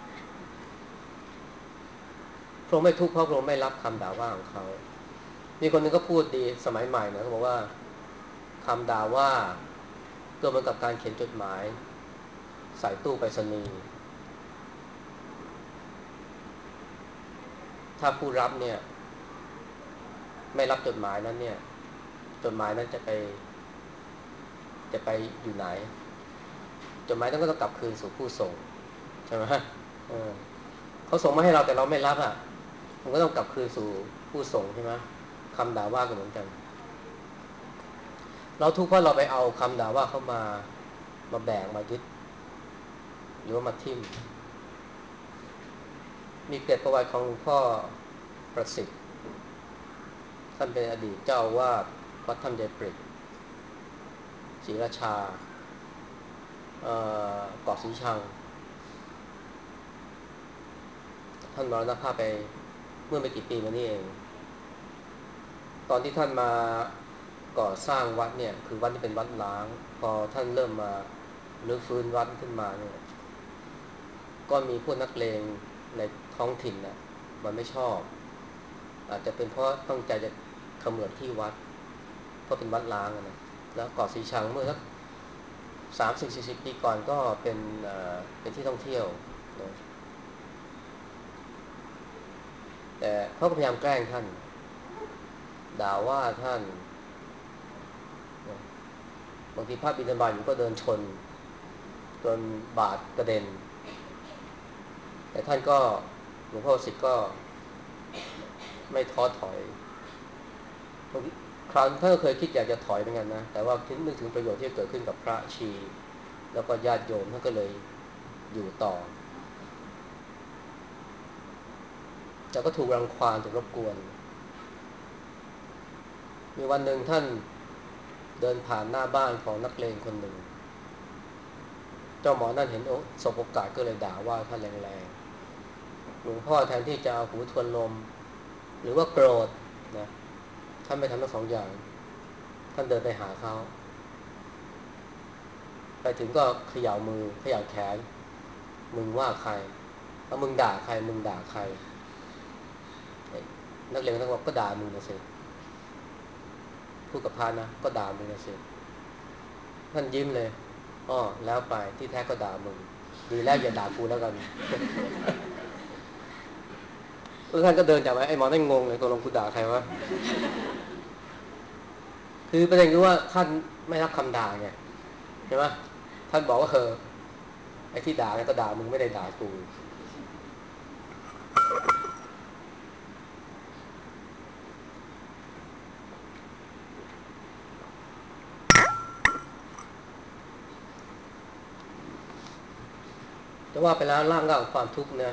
พระองค์ไม่ทุกข์เพราะพระองค์ไม่รับคำด่าว่าของเขามีคนหนึ่งก็พูดดีสมัยใหม่นะเขาบอกว่าคำด่าว่าก็เหมือนกับการเขียนจดหมายใส่ตู้ไปรษณีย์ถ้าผู้รับเนี่ยไม่รับจดหมายนั้นเนี่ยจดหมายนั้นจะไปจะไปอยู่ไหนจดหมายนั้นก็ต้องกลับคืนสู่ผู้ส่งใช่ไหมเออเขาส่งมาให้เราแต่เราไม่รับอ่ะมันก็ต้องกลับคืนสู่ผู้ส่งใช่ไหมคำด่าว่าก็เหมือนกันเราทุกข์เพราะเราไปเอาคำด่าว่าเข้ามามาแบกมายึดหรือว่ามาทิ่มมีเกร็ดประวัติของหลวงพ่อประสิทธิ์ท่านเป็นอดีตเจ้าอาวาสวัดถ้ำยายปริกศรีราชาเอ่อเกาะสีชังท่านมรณภาพไปเมื่อไม่กี่ปีมานี้เองตอนที่ท่านมาก่อสร้างวัดเนี่ยคือวัดที่เป็นวัดล้างพอท่านเริ่มมารื้อฟื้นวัดขึ้นมาเนี่ยก็มีพวกนักเลงในท้องถิ่นน่ะมันไม่ชอบอาจจะเป็นเพราะต้องใจจะเขมือบที่วัดเพราะเป็นวัดล้างนะแล้วเกาะสีชังเมื่อสักสามสิบสี่สิบปีก่อนก็เป็นเอ่อเป็นที่ท่องเที่ยวนะแต่เขาก็พยายามแกล้งท่านด่าว่าท่านนะบางทีพระบิณฑบาตอยู่ก็เดินชนจนบาดกระเด็นแต่ท่านก็หลวงพ่อสิทธิ์ก็ไม่ท้อถอยบางทีครั้งท่านก็เคยคิดอยากจะถอยเหมือนกันนะแต่ว่าคิดนึกถึงประโยชน์ที่จะเกิดขึ้นกับพระชีแล้วก็ญาติโยมท่านก็เลยอยู่ต่อแต่ก็ถูกรังควานถูกรบกวนมีวันหนึ่งท่านเดินผ่านหน้าบ้านของนักเลงคนหนึ่งเจ้าหมอนั่นเห็นโอ้สบโอกาสก็เลยด่าว่าท่านแรงๆหลวงพ่อแทนที่จะเอาหูทวนลมหรือว่าโกรธนะท่านไม่ทำทั้งสองอย่างท่านเดินไปหาเขาไปถึงก็เขย่ามือเขย่าแขนมึงว่าใครแล้วมึงด่าใครมึงด่าใครนักเลงท่านบอกก็ด่ามึงนะสิพูดกับพานะก็ด่ามึงนะสิท่านยิ้มเลยอ้อแล้วไปที่แท้ก็ด่ามึงดีแล้วอย่าด่ากูแล้วกันเออท่านก็เดินจากไปไอ้หมอนั่นงงเลยตกลงกูด่าใครวะคือประเด็นคือว่าท่านไม่รับคำด่าไงใช่ไหมท่านบอกว่าเออไอ้ที่ด่าก็ด่ามึงไม่ได้ด่ากูแต่ว่าไปแล้วร่างกายของความทุกข์เนี่ย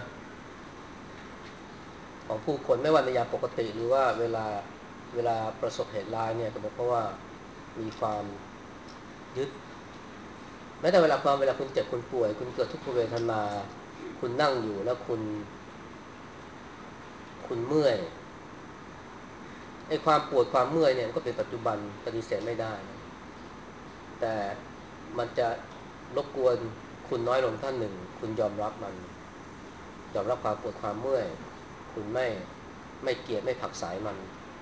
ของผู้คนไม่ว่าในยามปกติหรือว่าเวลาเวลาประสบเหตุร้ายเนี่ยก็เป็นเพราะว่ามีความยึดแม้แต่เวลาความเวลาคุณเจ็บคุณป่วยคุณเกิดทุกขเวทนาคุณนั่งอยู่แล้วคุณคุณเมื่อยไอ้ความปวดความเมื่อยเนี่ยก็เป็นปัจจุบันปฏิเสธไม่ได้นะแต่มันจะรบกวนคุณน้อยลงท่านหนึ่งคุณยอมรับมันยอมรับความปวดความเมื่อยคุณไม่ไม่เกลียดไม่ผลักไสมัน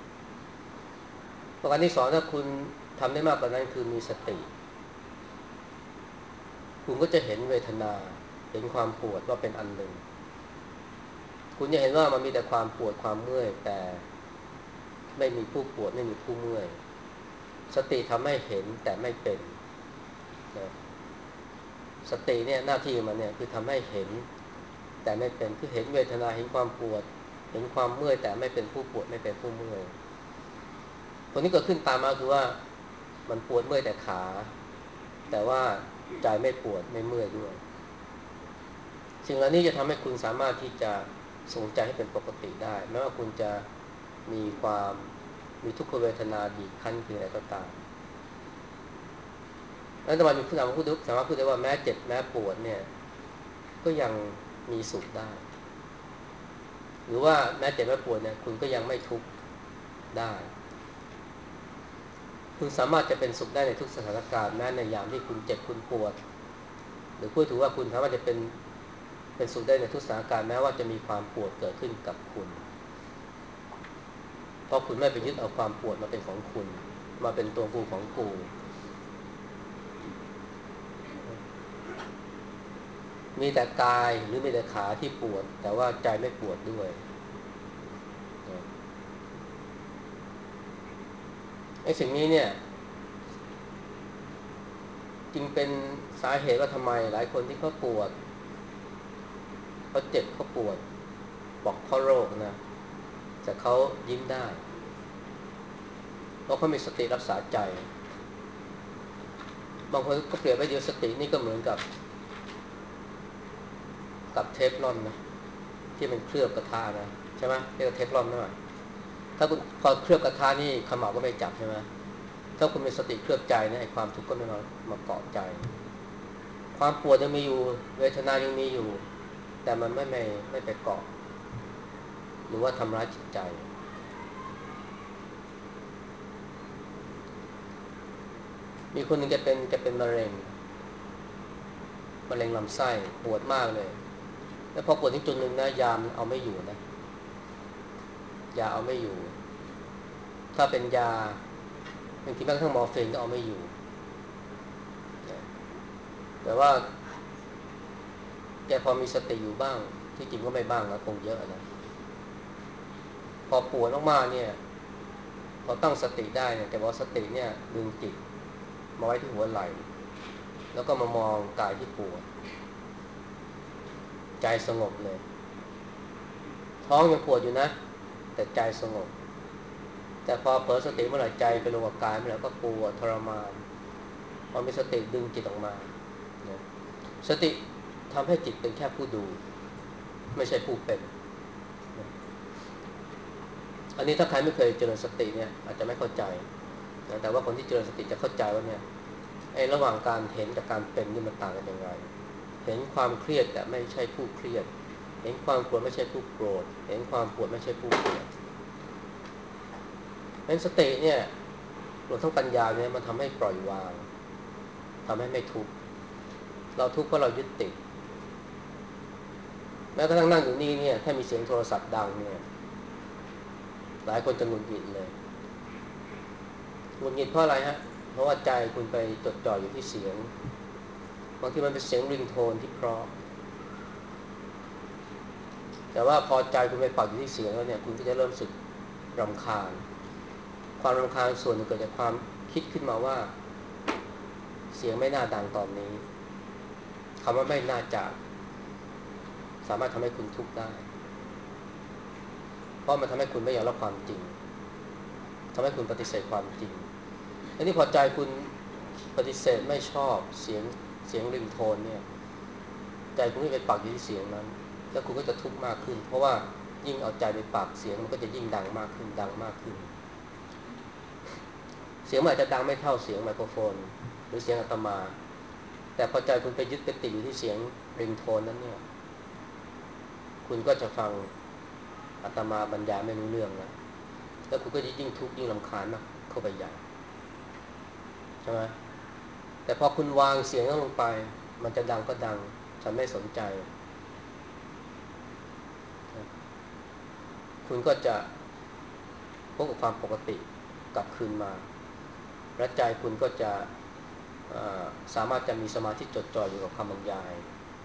ประการที่สองถ้าคุณทำได้มากกว่านั้นคือมีสติคุณก็จะเห็นเวทนาเห็นความปวดว่าเป็นอันหนึ่งคุณจะเห็นว่ามันมีแต่ความปวดความเมื่อยแต่ไม่มีผู้ปวดไม่มีผู้เมื่อยสติทำให้เห็นแต่ไม่เป็นนะสติเนี่ยหน้าที่มันเนี่ยคือทำให้เห็นแต่ไม่เป็นคือเห็นเวทนาเห็นความปวดเห็นความเมื่อยแต่ไม่เป็นผู้ปวดไม่เป็นผู้เมื่อยผลที่เกิดขึ้นตามมาคือว่ามันปวดเมื่อยแต่ขาแต่ว่าใจไม่ปวดไม่เมื่อยด้วยสิ่งเหล่านี้จะทำให้คุณสามารถที่จะทรงใจให้เป็นปกติได้แม้ว่าคุณจะมีความมีทุกขเวทนาบีบคั้นเพียงไรก็ตามแล้วแต่วันมีผู้สามารถพูดสามารถพูดได้ว่าแม้เจ็บแม้ปวดเนี่ยก็ยังมีสุขได้หรือว่าแม้เจ็บแม้ปวดเนี่ยคุณก็ยังไม่ทุกข์ได้คุณสามารถจะเป็นสุขได้ในทุกสถานการณ์แม้ในยามที่คุณเจ็บคุณปวดหรือพูดถือว่าคุณสามารถจะเป็นเป็นสุขได้ในทุกสถานการณ์แม้ว่าจะมีความปวดเกิดขึ้นกับคุณเพราะคุณไม่ไปยึดเอาความปวดมาเป็นของคุณมาเป็นตัวกูของกูมีแต่กายหรือมีแต่ขาที่ปวดแต่ว่าใจไม่ปวดด้วยไอ้สิ่งนี้เนี่ยจึงเป็นสาเหตุว่าทำไมหลายคนที่เขาปวดเขาเจ็บเขาปวดบอกเพราะโรคนะแต่เขายิ้มได้เพราะเขามีสติรักษาใจบางคนก็เปรียบไว้เดียวสตินี่ก็เหมือนกับกับเทฟลอนนะที่มันเคลือบกระทะนะใช่ไหมเรียกว่าเทฟลอนนะถ้าคุณพอเคลือบกระทะนี่ขม่าก็ไม่จับใช่ไหมถ้าคุณมีสติเคลือบใจเนี่ยไอ้ความทุกข์ก็ไม่มามาเกาะใจความปวดยังมีอยู่เวทนายังมีอยู่แต่มันไม่ไม่ไม่ไปเกาะหรือว่าทำร้ายจิตใจมีคนหนึ่งแกเป็นแกเป็นมะเร็งมะเร็งลำไส้ปวดมากเลยแล้วพอปวดที่จุดหนึ่งนะยามเอาไม่อยู่นะยาเอาไม่อยู่ถ้าเป็นยาบางทีแม้กระทั่งมอร์ฟีนก็เอาไม่อยู่แต่ว่าแกพอมีสติอยู่บ้างที่จริงก็ไม่บ้างนะคงเยอะนะพอปวดมากๆเนี่ยพอตั้งสติได้เนี่ยแกบอกสติเนี่ยดึงจิตมาไว้ที่หัวไหล่แล้วก็มามองกายที่ปวดใจสงบเลยท้องยังปวดอยู่นะแต่ใจสงบแต่พอเผลอสติเมื่อไหร่ใจไปลงกับกายเมื่อไหร่ก็ปวดทรมานพอมีสติดึงจิตออกมาสติทำให้จิตเป็นแค่ผู้ดูไม่ใช่ผู้เป็นอันนี้ถ้าใครไม่เคยเจริญสติเนี่ยอาจจะไม่เข้าใจนะแต่ว่าคนที่เจริญสติจะเข้าใจว่าเนี่ยไอ้ระหว่างการเห็นกับการเป็นนี่มันต่างกันอย่างไรเห็นความเครียดแต่ไม่ใช่ผู้เครียดเห็นความโกรธไม่ใช่ผู้โกรธเห็นความปวดไม่ใช่ผู้ปวดเป็นสติเนี่ยรวมทั้งปัญญาเนี่ยมันทำให้ปล่อยวางทำให้ไม่ทุกข์เราทุกข์เพราะเรายึดติดแม้กระทั่งนั่งอยู่นี่เนี่ยถ้ามีเสียงโทรศัพท์ดังเนี่ยหลายคนจะหงุดหงิดเลยหงุดหงิดเพราะอะไรฮะเพราะว่าใจคุณไปจดจ่ออยู่ที่เสียงบางทีมันเป็นเสียงริงโทนที่เพราะแต่ว่าพอใจคุณไปปักอยู่ที่เสียงแล้วเนี่ยคุณก็จะเริ่มสึกรำคาญความรำคาญส่วนหนึ่งเกิดจากความคิดขึ้นมาว่าเสียงไม่น่าดังตอนนี้คำว่าไม่น่าจะสามารถทำให้คุณทุกข์ได้เพราะมันทำให้คุณไม่ยอมรับความจริงทำให้คุณปฏิเสธความจริงอันนี้พอใจคุณปฏิเสธไม่ชอบเสียงเสียงริงโทนเนี่ยใจคุณก็ไปปักอยู่ที่เสียงนั้นแล้วคุณก็จะทุกข์มากขึ้นเพราะว่ายิ่งเอาใจไปปักเสียงมันก็จะยิ่งดังมากขึ้นดังมากขึ้นเสียงมันอาจจะดังไม่เท่าเสียงไมโครโฟนหรือเสียงอาตมาแต่พอใจคุณไปยึดไปติดอยู่ที่เสียงริงโทนนั้นเนี่ยคุณก็จะฟังอาตมาบรรยายไม่รู้เรื่องนะแล้วคุณก็ยิ่งทุกข์ยิ่งรำคาญมากเข้าไปใหญ่ใช่ไหมแต่พอคุณวางเสียงนั้นลงไปมันจะดังก็ดังฉันไม่สนใจคุณก็จะพบกับความปกติกลับคืนมาและใจคุณก็จะสามารถจะมีสมาธิจดจ่ออยู่กับคำบรรยาย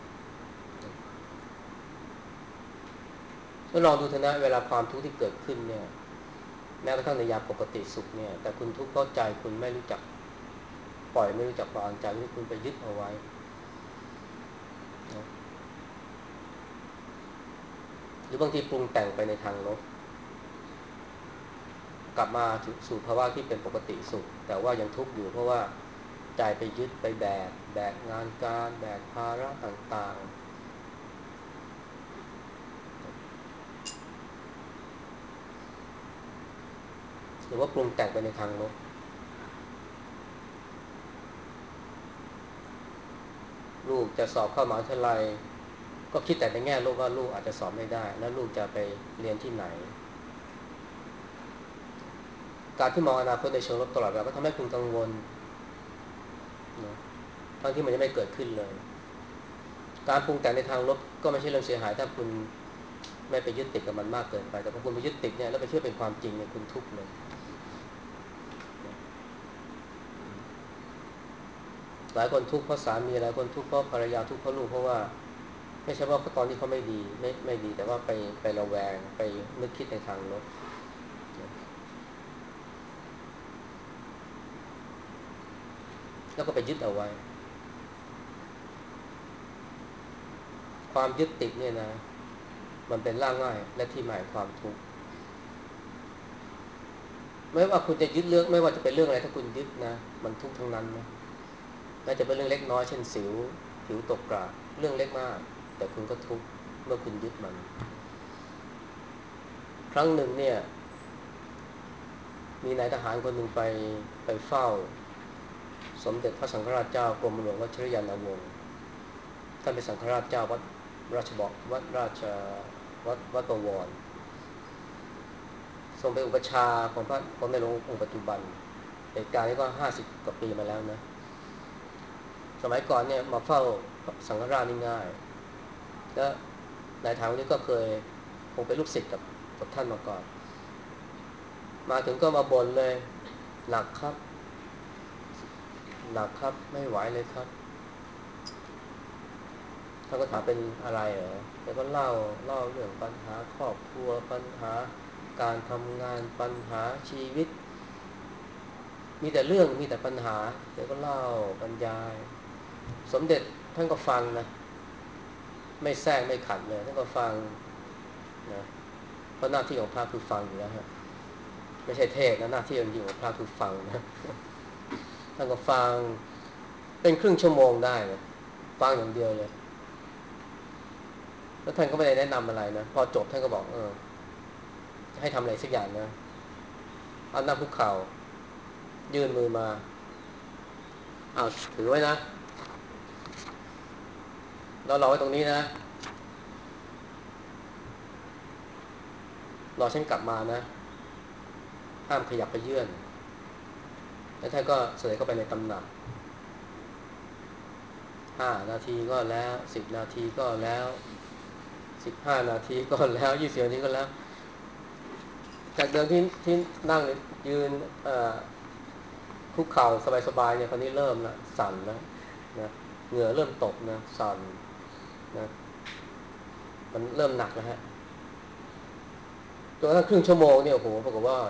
ก็ลองดูเถอะนะเวลาความทุกข์ที่เกิดขึ้นเนี่ยแม้กระทั่งในยามปกติสุขเนี่ยแต่คุณทุกข์เพราะใจคุณไม่รู้จักปล่อยไม่รู้จักวางใจที่คุณไปยึดเอาไว้นะหรือบางทีปรุงแต่งไปในทางลบกลับมาสู่ภาวะที่เป็นปกติสุขแต่ว่ายังทุกข์อยู่เพราะว่าใจไปยึดไปแบกแบกงานการแบกภาระต่างๆหรือว่าปรุงแต่งไปในทางลบลูกจะสอบเข้ามหาวิทยาลัยก็คิดแต่ในแง่ลบว่าลูกอาจจะสอบไม่ได้แล้วลูกจะไปเรียนที่ไหนการที่มองอนาคตในเชิงลบตลอดเวลาก็ทำให้คุณกังวลนะทั้งที่มันยังไม่เกิดขึ้นเลยการปรุงแต่งในทางลบก็ไม่ใช่เรื่องเสียหายถ้าคุณไม่ไปยึดติดกับมันมากเกินไปแต่พอคุณไปยึดติดเนี่ยแล้วไปเชื่อเป็นความจริงเนี่ยคุณทุกข์เลยหลายคนทุกข์เพราะสามีหลายคนทุกข์เพราะภรรยาทุกข์เพราะลูกเพราะว่าไม่ใช่ว่าตอนที่เขาไม่ดีไม่ไม่ดีแต่ว่าไปไประแวงไปนึกคิดในทางลบแล้วก็ไปยึดเอาไว้ความยึดติดเนี่ยนะมันเป็นรากง่ายและที่หมายความทุกข์ไม่ว่าคุณจะยึดเรื่องไม่ว่าจะเป็นเรื่องอะไรถ้าคุณยึดนะมันทุกข์ทั้งนั้นนะแม้จะเป็นเรื่องเล็กน้อยเช่นสิวผิวตกกระเรื่องเล็กมากแต่คุณก็ทุกข์เมื่อคุณยึดมันครั้งหนึ่งเนี่ยมีนายทหารคนหนึ่งไปไปเฝ้าสมเด็จพระสังฆราชเจ้ากรมหลวงวชิรยานวงศ์ท่านเป็นสังฆราชเจ้าวัดราชบอกวัดราชวัดวัดบวรทรงเป็นอุปชฌาย์ของพระของในหลวงองค์ปัจจุบันเหตุการณ์นี้ก็ห้าสิบกว่าปีมาแล้วนะสมัยก่อนเนี่ยมาเฝ้าสังฆราชนี่ง่ายแล้วนายทหารคนนี้ก็เคยคงเป็นลูกศิษย์กับกับท่านมาก่อนมาถึงก็มาบ่นเลยหนักครับหนักครับไม่ไหวเลยครับท่านก็ถามเป็นอะไรเหรอแกก็เล่าเล่าเรื่องปัญหาครอบครัวปัญหาการทำงานปัญหาชีวิตมีแต่เรื่องมีแต่ปัญหาแกก็เล่าบรรยายสมเด็จท่านก็ฟังนะไม่แทรกไม่ขัดเลยท่านก็ฟังนะเพราะหน้าที่ของพระคือฟังอยู่แล้วฮะไม่ใช่เทศนะหน้าที่จริงๆของพระคือฟังนะท่านก็ฟังเป็นครึ่งชั่วโมงได้นะฟังอย่างเดียวเลยแล้วท่านก็ไม่ได้แนะนำอะไรนะพอจบท่านก็บอกเออให้ทำอะไรสักอย่างนะเอาหน้าคุกเข่ายื่นมือมาเอาถือไว้นะเรารอไว้ตรงนี้นะรอฉันกลับมานะห้ามขยับไปเยื่อนแล้วท่านก็เสด็จเข้าไปในตำหนักห้านาทีก็แล้วสิบนาทีก็แล้วสิบห้านาทีก็แล้วยี่สิบนาทีก็แล้วจากเดิมที่ที่นั่งยืนคุกเข่าสบายๆเนี่ยคราวนี้เริ่มละสั่นแล้วนะเหงื่อเริ่มตกนะสั่นนะมันเริ่มหนักแล้วฮะจนกระทั่งครึ่งชั่วโมงเนี่ยโอ้โหปรากฏว่า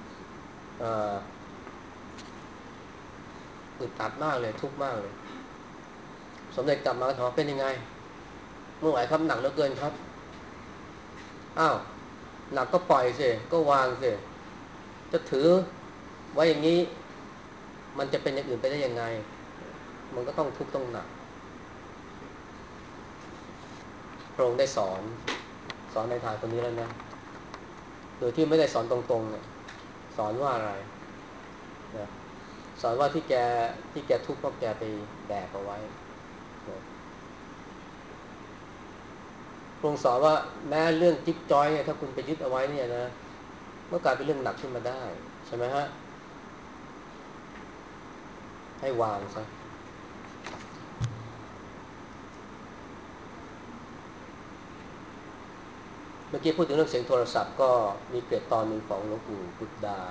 อึดอัดมากเลยทุกข์มากเลยสมเด็จกลับมาถามเป็นยังไงเมื่อไหร่ครับหนักเหลือเกินครับอ้าวหนักก็ปล่อยสิก็วางสิจะถือไว้อย่างนี้มันจะเป็นอย่างอื่นไปได้ยังไงมันก็ต้องทุกข์ต้องหนักพระองค์ได้สอนสอนในทางคนนี้แล้วนะโดยที่ไม่ได้สอนตรงๆเนี่ยสอนว่าอะไรนะสอนว่าที่แกที่แกทุกข์เพราะแกไปแบกเอาไว้นะพระองค์สอนว่าแม้เรื่องจิ๊บจ้อยเนี่ยถ้าคุณไปยึดเอาไว้เนี่ยนะก็กลายเป็นเรื่องหนักขึ้นมาได้ใช่ไหมฮะให้วางซะเมื่อกี้พูดถึงเรื่องเสียงโทรศัพท์ก็มีเกร็ดตอนหนึ่งของหลวงปู่บุตรดา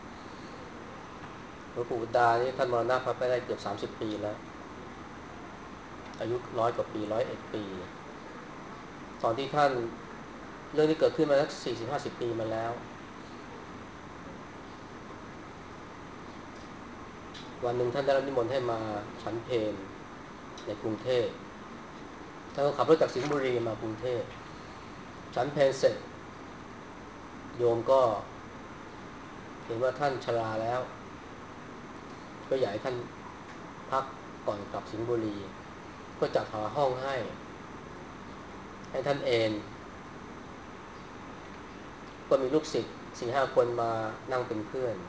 หลวงปู่บุตรดานี่ท่านมรณภาพไปได้เกือบสามสิบปีแล้วอายุร้อยกว่าปีร้อยเอ็ดปีตอนที่ท่านเรื่องนี้เกิดขึ้นมาสักสี่สิบห้าสิบปีมาแล้ววันหนึ่งท่านได้รับนิมนต์ให้มาฉันเพลในกรุงเทพท่านก็ขับรถจากสิงห์บุรีมากรุงเทพฉันเพลเสร็จโยมก็เห็นว่าท่านชราแล้วก็อยากให้ท่านพักก่อนกลับสิงห์บุรีก็จัดหาห้องให้ให้ท่านเอนก็มีลูกศิษย์สี่ห้าคนมานั่งเป็นเพื่อน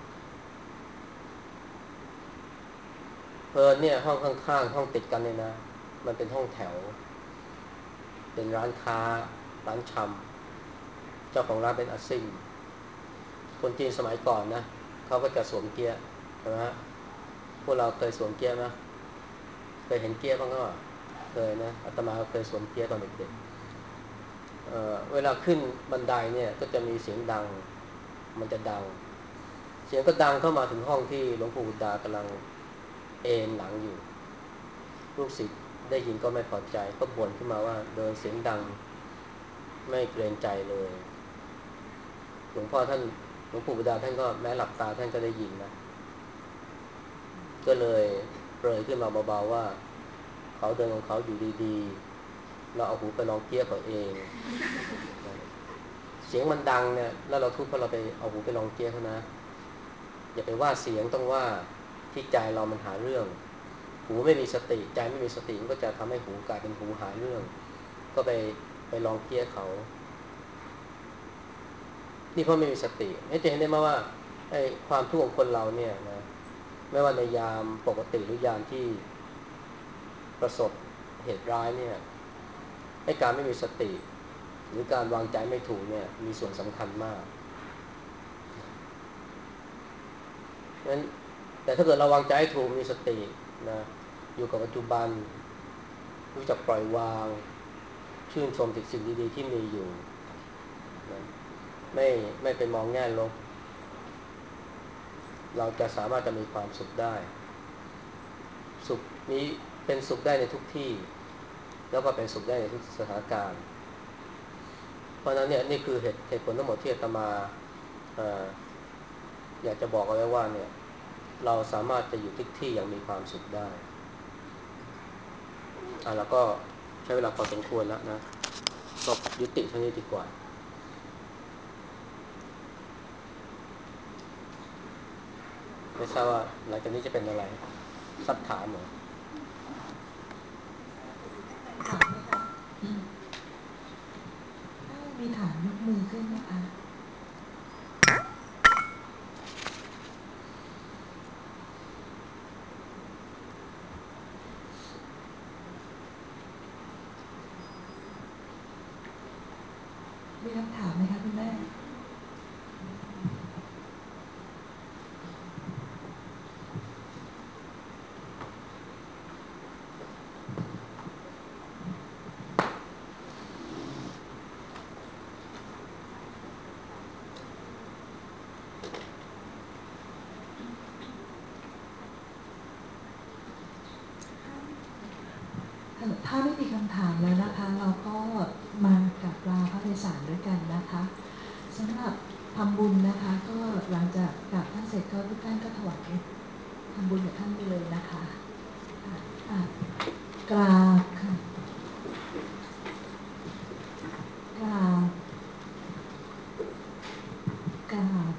เพลินเนี่ยห้องข้างๆห้องติดกันเลยนะมันเป็นห้องแถวเป็นร้านค้าร้านชำเจ้าของร้านเป็นอาซิ่งคนจีนสมัยก่อนนะเขาก็จะสวมเกียร์ใช่ไหมพวกเราเคยสวมเกียร์ไหมเคยเห็นเกียร์บ้างก็เคยนะอาตมาเคยสวมเกียร์ตอนเด็กๆ เอ่อเวลาขึ้นบันไดเนี่ยก็จะมีเสียงดังมันจะดังเสียงก็ดังเข้ามาถึงห้องที่หลวงปู่บุตรดากำลังเอนหลังอยู่ลูกศิษย์ได้ยินก็ไม่พอใจก็บ่นขึ้นมาว่าเดินเสียงดังไม่เกรงใจเลยหลวงพ่อท่านหลวงปู่บุตรดาท่านก็แม้หลับตาท่านก็ได้ยินนะก็เลยเปรยขึ้นมาเบาๆว่าเขาเดินของเขาอยู่ดีๆเราเอาหูไปลองเกี้ยเขาเองเสียงมันดังเนี่ยแล้วเราทุกข์เพราะเราไปเอาหูไปลองเกี้ยเขานะอย่าไปว่าเสียงต้องว่าที่ใจเรามันหาเรื่องหูไม่มีสติใจไม่มีสติมันก็จะทำให้หูกลายเป็นหูหาเรื่องก็ไปไปลองเพี้ยเขานี่เพราะไม่มีสติให้จะเห็นได้มาว่าไอ้ความทุกข์ของคนเราเนี่ยนะไม่ว่าในยามปกติหรือยามที่ประสบเหตุร้ายเนี่ยไอ้การไม่มีสติหรือการวางใจไม่ถูกเนี่ยมีส่วนสำคัญมากงั้นแต่ถ้าเกิดเราวางใจถูกมีสตินะอยู่กับปัจจุบันรู้จักปล่อยวางชื่นชมสิ่งดีๆที่มีอยู่นะไม่ไม่ไปมองแง่ลบเราจะสามารถจะมีความสุขได้สุขนี้เป็นสุขได้ในทุกที่แล้วก็เป็นสุขได้ในทุกสถานการณ์เพราะฉะนั้นเนี่ยนี่คือเหตุเหตุผลทั้งหมดที่อาตมาเอ่ออยากจะบอกเอาไว้ว่าเนี่ยเราสามารถจะอยู่ทุกที่อย่างมีความสุขได้อ่ะแล้วก็ใช้เวลาพอสมควรแล้วนะก็ยุติเท่านี้ดีกว่าไม่ทราบว่าหลังจากนี้จะเป็นอะไรสักถามเหรอถามไหมคะถ้ามีถามยกมือขึ้นนะคะมีคำถามไหมคะคุณแม่ถ้าไม่มีคำถามแล้วนะคะเราก็มากราบลาพระภิกษุด้วยกันนะคะสำหรับทำบุญนะคะก็หลังจากกราบท่านเสร็จก็ทุกท่านก็ถวายทำบุญกับท่านไปเลยนะคะกราบค่ะกราบกราบ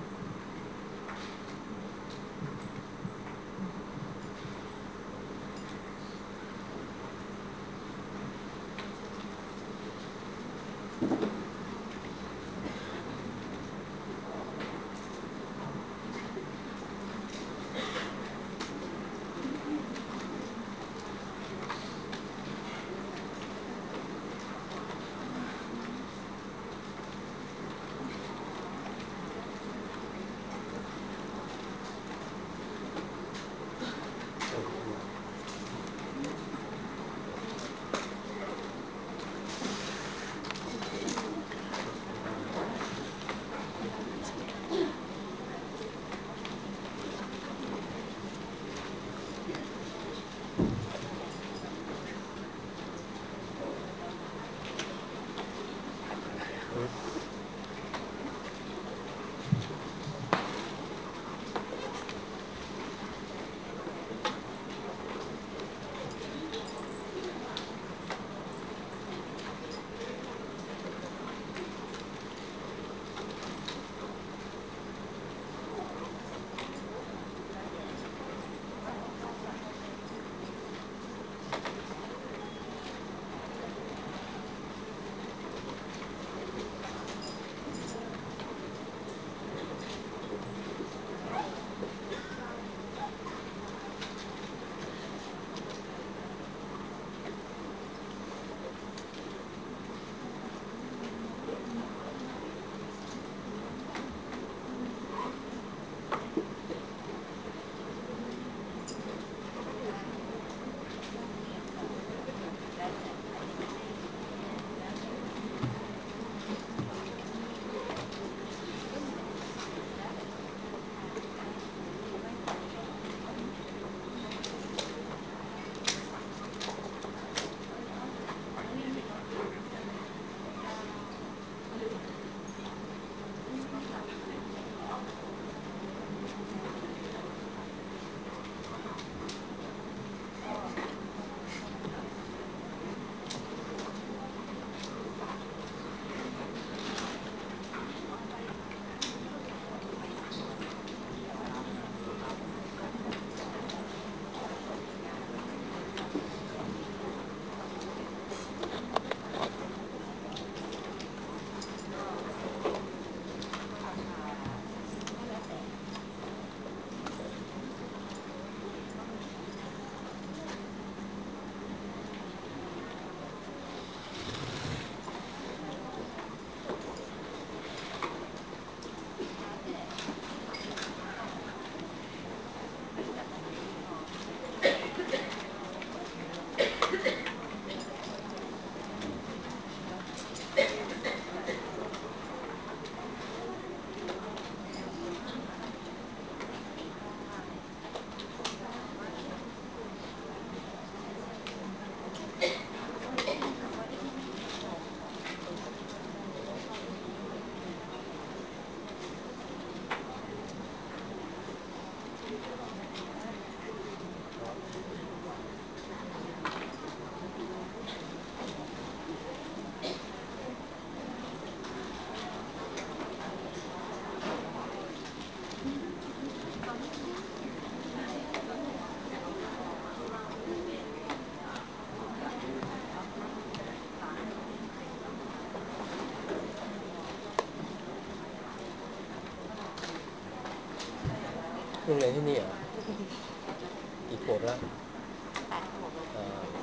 พิ่งเรียนที่นี่เหรอกี่ขวบแล้วแปดขวบเอ่อ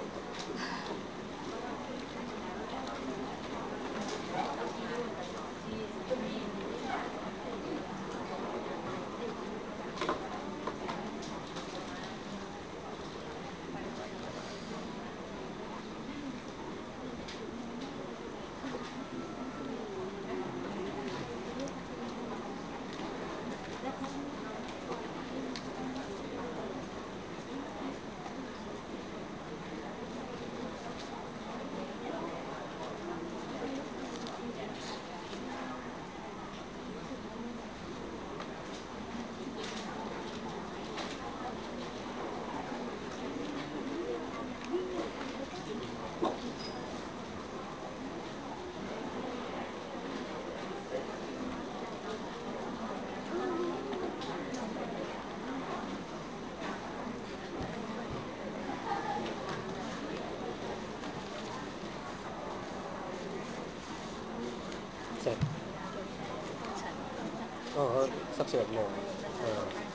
เสร็จอ๋อสักสิบเอ็ดโมงเออ